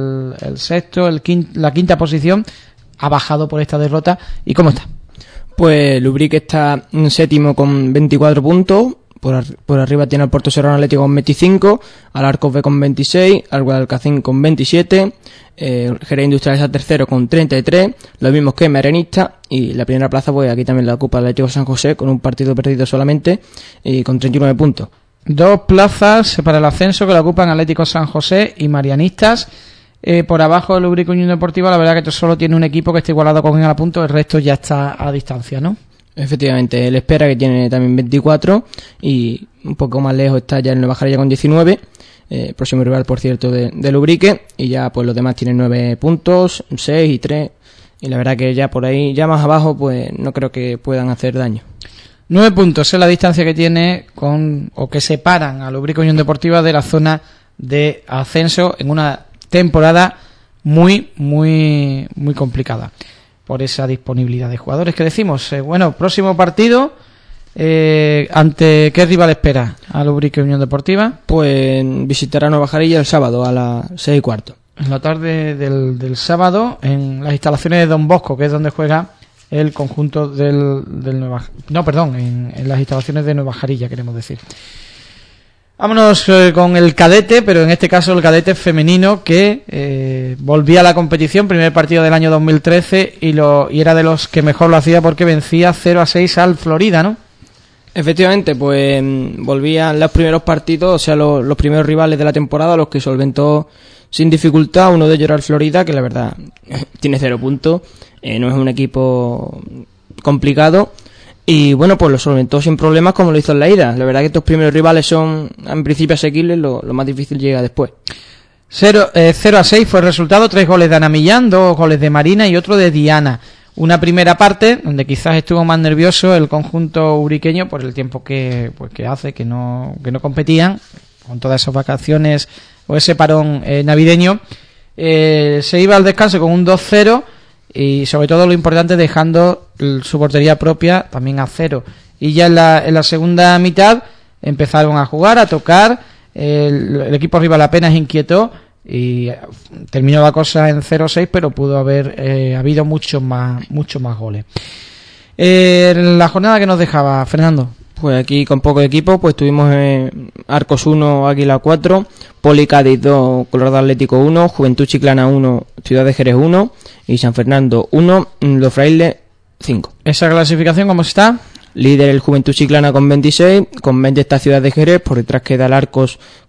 la quinta posición, ha bajado por esta derrota. ¿Y cómo está? Pues el Ubrique está en séptimo con 24 puntos. Por arriba tiene al Puerto Serrano Atlético con 25, al Arcos B con 26, al Guadalcacín con 27, Jerez Industrial está tercero con 33, lo mismo que Marianista, y la primera plaza pues aquí también la ocupa el Atlético San José con un partido perdido solamente y con 39 puntos. 2 plazas para el ascenso que la ocupan Atlético San José y Marianistas. Por abajo del Ubrique Unión Deportiva, la verdad que solo tiene un equipo que está igualado con él a punto, el resto ya está a distancia, ¿no? Efectivamente, él Espera, que tiene también 24, y un poco más lejos está ya el Nueva Jarilla con 19, próximo rival, por cierto, del Ubrique, y ya pues los demás tienen 9 puntos, 6 y 3, y la verdad que ya por ahí, ya más abajo, pues no creo que puedan hacer daño. 9 puntos es la distancia que tiene que separan al Ubrique Unión Deportiva de la zona de ascenso en una temporada muy, muy, muy complicada por esa disponibilidad de jugadores que decimos. Próximo partido, ¿ante qué rival espera al Ubrique Unión Deportiva? Pues visitará Nueva Jarilla el sábado a las 6:15. En la tarde del sábado, en las instalaciones de Don Bosco, que es donde juega el conjunto en las instalaciones de Nueva Jarilla, queremos decir. Vámonos con el cadete, pero en este caso el cadete femenino que volvía a la competición, primer partido del año 2013 y era de los que mejor lo hacía porque vencía 0-6 al Florida, ¿no? Efectivamente, pues volvían los primeros partidos, o sea, los primeros rivales de la temporada, los que solventó sin dificultad. Uno de ellos era el Florida, que la verdad tiene 0 puntos, no es un equipo complicado. Y bueno, pues lo solventó sin problemas como lo hizo en la ida. La verdad que estos primeros rivales son en principio asequibles, lo más difícil llega después. 0-6 fue el resultado, 3 goles de Ana Millán, 2 goles de Marina y otro de Diana. Una primera parte donde quizás estuvo más nervioso el conjunto ubriqueño por el tiempo que hace, que no competían, con todas esas vacaciones o ese parón navideño. Se iba al descanso con un 2-0. Y sobre todo lo importante, dejando su portería propia también a 0. Y ya en la segunda mitad empezaron a jugar, a tocar, el equipo rival apenas inquietó y terminó la cosa en 0-6, pero pudo haber habido muchos más goles. La jornada que nos dejaba, Fernando. Pues aquí con poco equipo, pues tuvimos Arcos 1, Águila 4, Poli Cádiz 2, Colorado Atlético 1, Juventud Chiclana 1, Ciudad de Jerez 1 y San Fernando 1, Los Frailes 5. ¿Esa clasificación cómo está? Líder el Juventud Chiclana con 26, con 20 está Ciudad de Jerez, por detrás queda el Arcos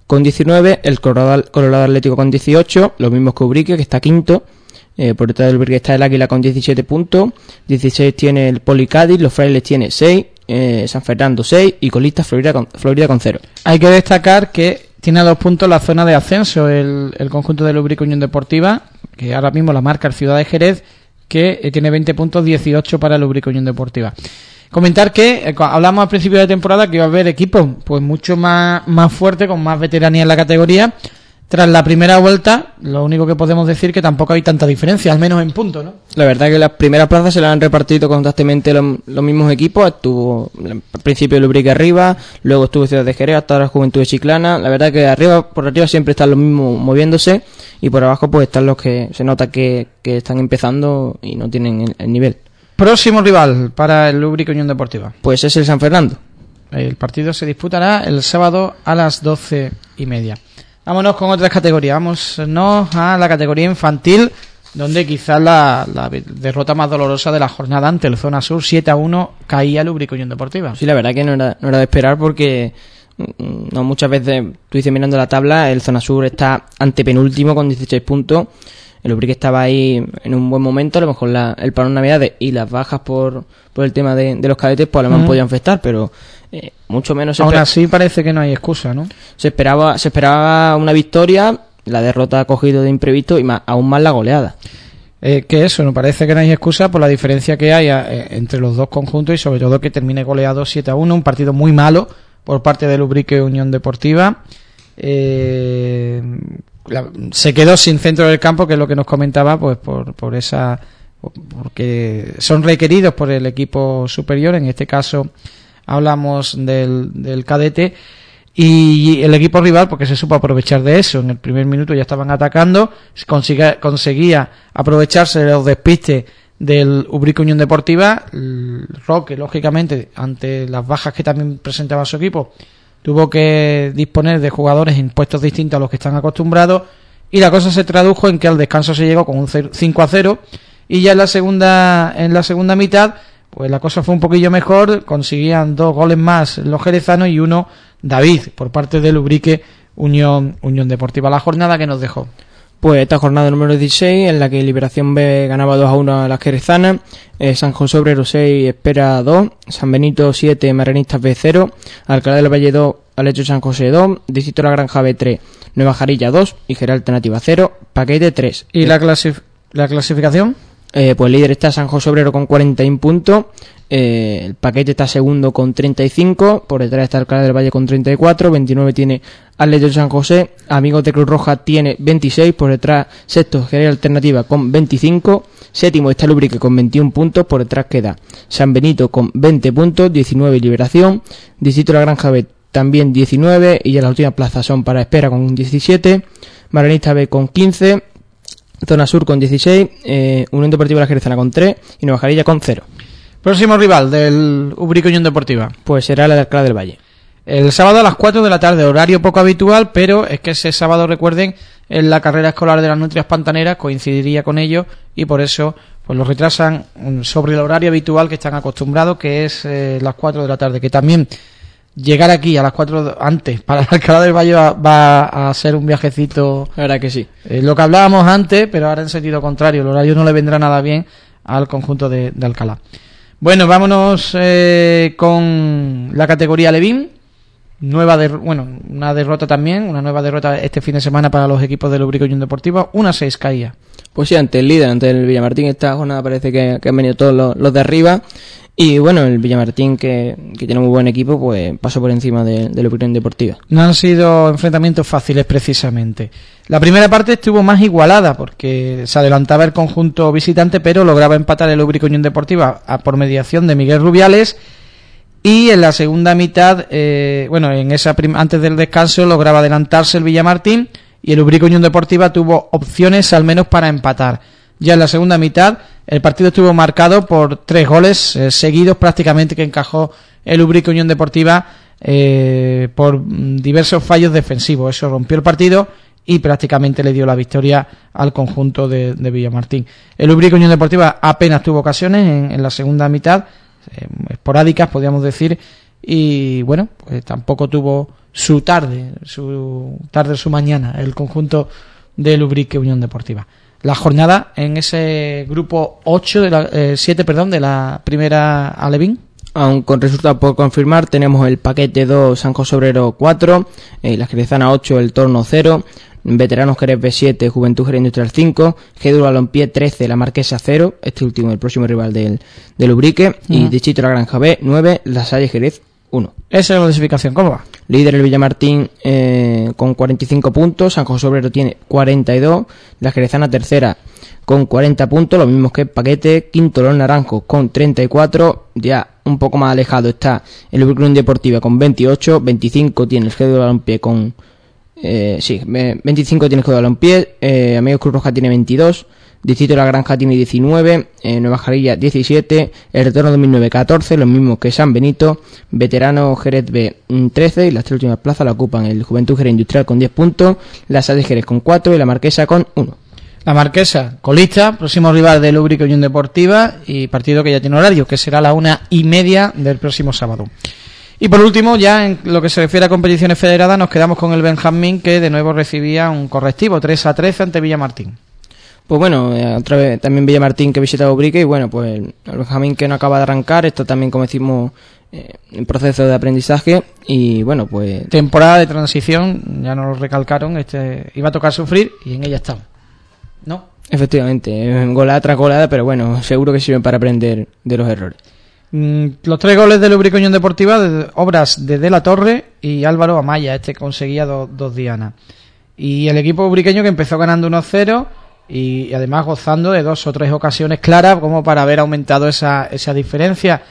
con 19, el Colorado Atlético con 18, los mismos que Ubrique, que está quinto. Por detrás del Ubrique está el Águila con 17 puntos, 16 tiene el Poli Cádiz, los Frailes tiene 6, San Fernando 6 y colista Florida con 0. Hay que destacar que tiene a 2 puntos la zona de ascenso el conjunto del Ubrique Unión Deportiva, que ahora mismo la marca el Ciudad de Jerez, que tiene 20 puntos, 18 para el Ubrique Unión Deportiva. Comentar que hablamos al principio de temporada que iba a haber equipos pues mucho más fuertes, con más veteranía en la categoría. Tras la primera vuelta, lo único que podemos decir que tampoco hay tanta diferencia, al menos en puntos, ¿no? La verdad que las primeras plazas se las han repartido constantemente los mismos equipos. Estuvo al principio el Ubrique arriba, luego estuvo Ciudad de Jerez, hasta la Juventud de Chiclana. La verdad que por arriba siempre están los mismos moviéndose, y por abajo pues están los que se nota que están empezando y no tienen el nivel. Próximo rival para el Ubrique Unión Deportiva. Pues es el San Fernando. El partido se disputará el sábado a las 12:30. Vámonos con otras categorías. Vámonos a la categoría infantil, donde quizás la derrota más dolorosa de la jornada ante el Zona Sur, 7-1, caía el Ubrique Unión Deportiva. Sí, la verdad que no era de esperar, porque no muchas veces tú dices mirando la tabla, el Zona Sur está antepenúltimo con 16 puntos. El Ubrique estaba ahí en un buen momento, a lo mejor el parón Navidades y las bajas por el tema de los cadetes pues a lo mejor podían afectar, pero mucho menos. Aún así parece que no hay excusa, ¿no? Se esperaba una victoria, la derrota ha cogido de imprevisto y aún más la goleada. Que eso, no parece que no hay excusa por la diferencia que hay entre los dos conjuntos, y sobre todo que termine goleado 7-1, un partido muy malo por parte del Ubrique Unión Deportiva. Se quedó sin centro del campo, que es lo que nos comentaba, pues porque son requeridos por el equipo superior. En este caso hablamos del cadete, y el equipo rival porque se supo aprovechar de eso. En el primer minuto ya estaban atacando, conseguía aprovecharse de los despistes del Ubrique Unión Deportiva. Roque, lógicamente, ante las bajas que también presentaba su equipo, tuvo que disponer de jugadores en puestos distintos a los que están acostumbrados, y la cosa se tradujo en que al descanso se llegó con un 5-0, y ya en la segunda mitad pues la cosa fue un poquillo mejor. Conseguían 2 goles más los jerezanos y 1 David por parte del Ubrique Unión Deportiva. La jornada que nos dejó. Pues esta jornada número 16, en la que Liberación B ganaba 2-1 a las jerezanas, San José Obrero 6, Espera 2, San Benito 7, Marianistas B 0, Alcalá del Valle 2, Alecho San José 2, Distrito La Granja B 3, Nueva Jarilla 2, Higuera Alternativa 0, Paquete 3. ¿Y la clasificación? Pues líder está San José Obrero con 41 puntos, el Paquete está segundo con 35, por detrás está Alcalá del Valle con 34, 29 tiene Atlético San José, Amigos de Cruz Roja tiene 26, por detrás sexto Jerez Alternativa con 25, séptimo está el Ubrique con 21 puntos, por detrás queda San Benito con 20 puntos, 19 Liberación, Distrito La Granja B también 19, y ya las últimas plazas son para Espera con 17, Marianista B con 15, Zona Sur con 16, Unión Deportiva La Jerezana con 3 y Nueva Jarilla con 0. Próximo rival del Ubrique Unión Deportiva. Pues será la de Alcalá del Valle. El sábado a las 4 de la tarde, horario poco habitual, pero es que ese sábado, recuerden, en la carrera escolar de las Nutrias Pantaneras coincidiría con ello, y por eso pues lo retrasan sobre el horario habitual que están acostumbrados, que es las 4 de la tarde, que también llegar aquí a las 4 antes para Alcalá del Valle va a ser un viajecito. La verdad que sí. Lo que hablábamos antes, pero ahora en sentido contrario, el horario no le vendrá nada bien al conjunto de Alcalá. Bueno, vámonos con la categoría Levín. Una derrota también, una nueva derrota este fin de semana para los equipos del Ubrique Unión Deportiva, 1-6 caía. Pues sí, ante el líder, ante el Villamartín, esta jornada parece que han venido todos los de arriba. Y bueno, el Villamartín, que tiene muy buen equipo, pues pasó por encima del Ubrique Unión Deportiva. No han sido enfrentamientos fáciles, precisamente. La primera parte estuvo más igualada, porque se adelantaba el conjunto visitante, pero lograba empatar el Ubrique Unión Deportiva por mediación de Miguel Rubiales. Y en la segunda mitad, antes del descanso, lograba adelantarse el Villamartín, y el Ubrique Unión Deportiva tuvo opciones al menos para empatar. Ya en la segunda mitad el partido estuvo marcado por 3 goles seguidos prácticamente que encajó el Ubrique Unión Deportiva por diversos fallos defensivos. Eso rompió el partido y prácticamente le dio la victoria al conjunto de Villamartín. El Ubrique Unión Deportiva apenas tuvo ocasiones en la segunda mitad, esporádicas podríamos decir, y bueno, pues tampoco tuvo su tarde, su mañana, el conjunto del Ubrique Unión Deportiva. La jornada en ese grupo 7 de la primera Alevín. Aún con resultados por confirmar, tenemos el Paquete 2, San José Obrero 4, la Jerezana 8, el Torno 0, Veteranos Jerez B 7, Juventud Jerez Industrial 5, Gédula Balompié 13, la Marquesa 0, este último el próximo rival del Ubrique, y Distrito La Granja B 9, La Salle Jerez 1. Esa es la clasificación, ¿cómo va? Líder el Villamartín con 45 puntos, San José Obrero tiene 42, la Jerezana tercera con 40 puntos, los mismos que Paquete, quinto Los Naranjos con 34, ya un poco más alejado está el Ubrique Unión Deportiva con 28, 25 tiene el Gédula Balompié con 25 tiene el Gédula Balompié, Amigos Cruz Roja tiene 22, Distrito de la Granja tiene 19, Nueva Jarilla 17, el Retorno 2009 14, los mismos que San Benito, Veterano Jerez B 13, y las tres últimas plazas la ocupan el Juventud Jerez Industrial con 10 puntos, la Salle Jerez con 4 y la Marquesa con 1. La Marquesa, colista, próximo rival del Ubrique Unión Deportiva, y partido que ya tiene horario, que será a la 1:30 del próximo sábado. Y por último, ya en lo que se refiere a competiciones federadas, nos quedamos con el Benjamín, que de nuevo recibía un correctivo, 3-13 ante Villamartín. Pues bueno, otra vez también Villamartín que visita Ubrique, y bueno, pues el Benjamín que no acaba de arrancar, está también, como decimos, en proceso de aprendizaje, y bueno, pues... Temporada de transición, ya nos lo recalcaron, iba a tocar sufrir, y en ella estamos, ¿no? Efectivamente, golada tras golada, pero bueno, seguro que sirven para aprender de los errores. Los 3 goles del Ubrique Unión Deportiva, obras de la Torre y Álvaro Amaya, conseguía dos dianas. Y el equipo ubriqueño que empezó ganando 1-0 y además gozando de 2 o 3 ocasiones claras como para haber aumentado esa diferencia.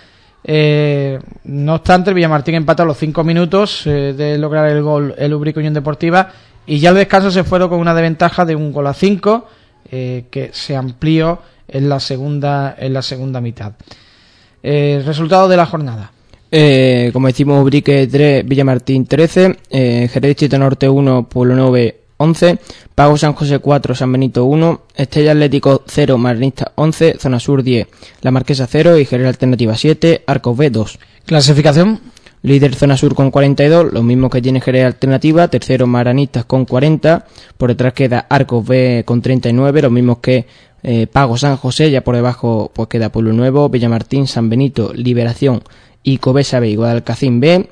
No obstante, el Villamartín empata a los 5 minutos de lograr el gol el Ubrique Unión Deportiva, y ya al descanso se fueron con una desventaja de 1-5 que se amplió en la segunda mitad. Resultado de la jornada. Como decimos, Ubrique 3, Villamartín 13, Jerez Distrito Norte 1, Pueblo 9 11, Pago San José 4, San Benito 1, Estella Atlético 0, Marinista 11, Zona Sur 10, La Marquesa 0 y Jerez Alternativa 7, Arcos B 2. Clasificación. Líder Zona Sur con 42, los mismos que tiene Jerez Alternativa, tercero Maranistas con 40, por detrás queda Arcos B con 39, los mismos que Pago San José, ya por debajo pues queda Pueblo Nuevo, Villamartín, San Benito, Liberación y Cobesa B y Guadalcacín B.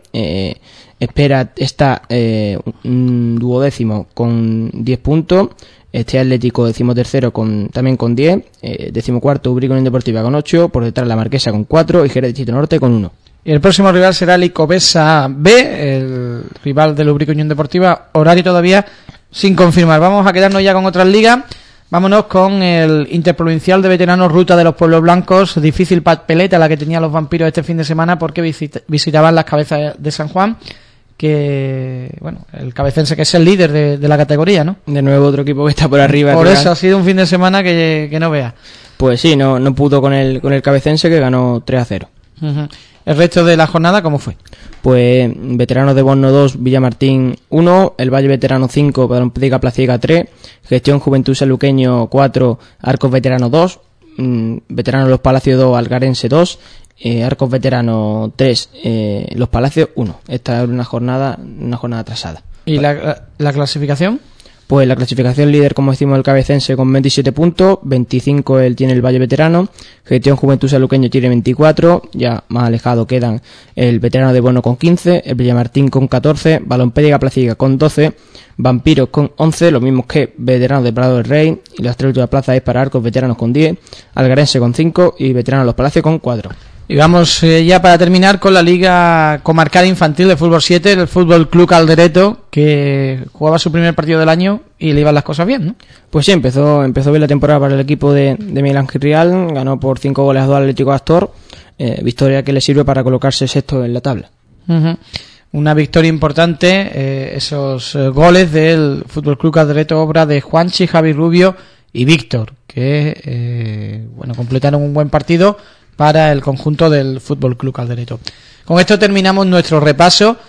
Está un duodécimo con 10 puntos, este Atlético 13º también con 10, 14º Ubrique Unión Deportiva con 8, por detrás La Marquesa con 4 y Jerez Distrito Norte con 1. Y el próximo rival será el Icobesa B, el rival del Ubrique Unión Deportiva, horario todavía sin confirmar. Vamos a quedarnos ya con otras ligas. Vámonos con el Interprovincial de Veteranos Ruta de los Pueblos Blancos. Difícil papeleta la que tenían los vampiros este fin de semana porque visitaban las Cabezas de San Juan, que, bueno, el cabecense que es el líder de la categoría, ¿no? De nuevo otro equipo que está por arriba. Por eso ha sido un fin de semana que no vea. Pues sí, no pudo con el cabecense, que ganó 3-0. Uh-huh. ¿El resto de la jornada cómo fue? Pues Veteranos de Borno 2, Villamartín 1, El Valle Veterano 5, Pedrompédica Placiega 3, Gestión Juventud Saluqueño 4, Arcos Veterano 2, Veteranos Los Palacios 2, Algarense 2, Arcos Veterano 3, Los Palacios 1. Esta es una jornada atrasada. ¿Y la clasificación? Pues la clasificación líder, como decimos, el cabecense con 27 puntos, 25 tiene el Valle Veterano, Gestión Juventud Saluqueño tiene 24, ya más alejado quedan el Veterano de Bono con 15, el Villamartín con 14, Balompédica Placiga con 12, Vampiros con 11, los mismos que Veteranos de Prado del Rey, y las tres últimas plazas es para Arcos Veteranos con 10, Algarense con 5 y Veteranos Los Palacios con 4. Y vamos ya para terminar con la Liga Comarcal Infantil de Fútbol 7, el Fútbol Club Caldereto, que jugaba su primer partido del año y le iban las cosas bien, ¿no? Pues sí, empezó bien la temporada para el equipo de Miguel Ángel Rial, ganó por 5 goles a 2 al Atlético Astor, victoria que le sirve para colocarse sexto en la tabla. Uh-huh. Una victoria importante, esos goles del Fútbol Club Caldereto, obra de Juanchi, Javi Rubio y Víctor, que completaron un buen partido para el conjunto del Fútbol Club Caldereto. Con esto terminamos nuestro repaso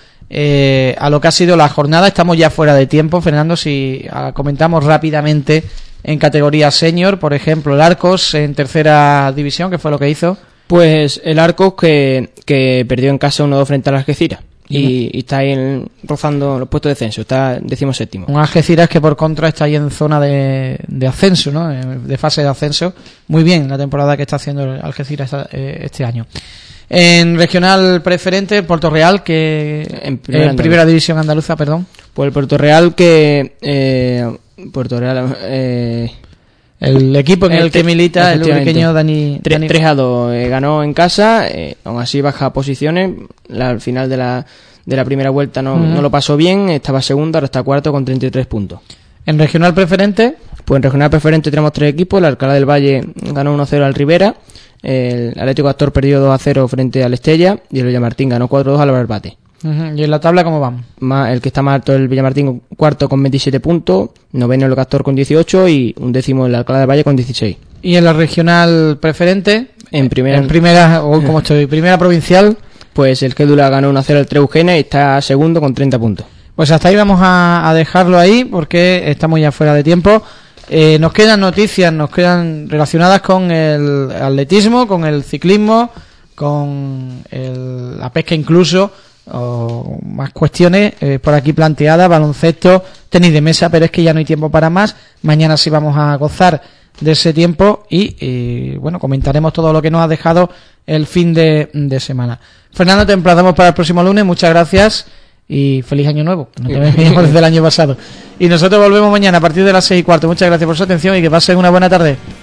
a lo que ha sido la jornada. Estamos ya fuera de tiempo, Fernando, si comentamos rápidamente en categoría senior, por ejemplo, el Arcos en tercera división, ¿qué fue lo que hizo? Pues el Arcos que perdió en casa 1-2 frente a la Algeciras. y está ahí rozando los puestos de descenso, está 17º. Un Algeciras que por contra está ahí en zona de ascenso, ¿no? De fase de ascenso. Muy bien la temporada que está haciendo el Algeciras este año. En regional preferente, Puerto Real, que en primera división andaluza, perdón. Pues el Puerto Real el equipo en el que milita el ubriqueño Dani 3-2 ganó en casa, aún así baja posiciones. Al final de la primera vuelta no lo pasó bien, estaba segundo, ahora está cuarto con 33 puntos. En regional preferente, pues en regional preferente tenemos 3 equipos. El Alcalá del Valle ganó 1-0 al Rivera, el Atlético Actor perdió 2-0 frente al Estella y el Villamartín ganó 4-2 al Barbate. ¿Y en la tabla cómo vamos? El que está más alto es el Villamartín, cuarto con 27 puntos, noveno el Castor con 18 y 11º el Alcalá del Valle con 16. ¿Y en la regional preferente? En primera primera provincial, pues el Gédula ganó 1-0 al 3 Eugenia y está segundo con 30 puntos. Pues hasta ahí vamos a dejarlo ahí porque estamos ya fuera de tiempo. Nos quedan noticias, relacionadas con el atletismo, con el ciclismo, con la pesca incluso, o más cuestiones por aquí planteadas, baloncesto, tenis de mesa, pero es que ya no hay tiempo para más. Mañana sí vamos a gozar de ese tiempo y bueno, comentaremos todo lo que nos ha dejado el fin de semana. Fernando, te emplazamos para el próximo lunes, muchas gracias y feliz año nuevo, no te veíamos desde el año pasado. Y nosotros volvemos mañana a partir de las 6:15. Muchas gracias por su atención y que pasen una buena tarde.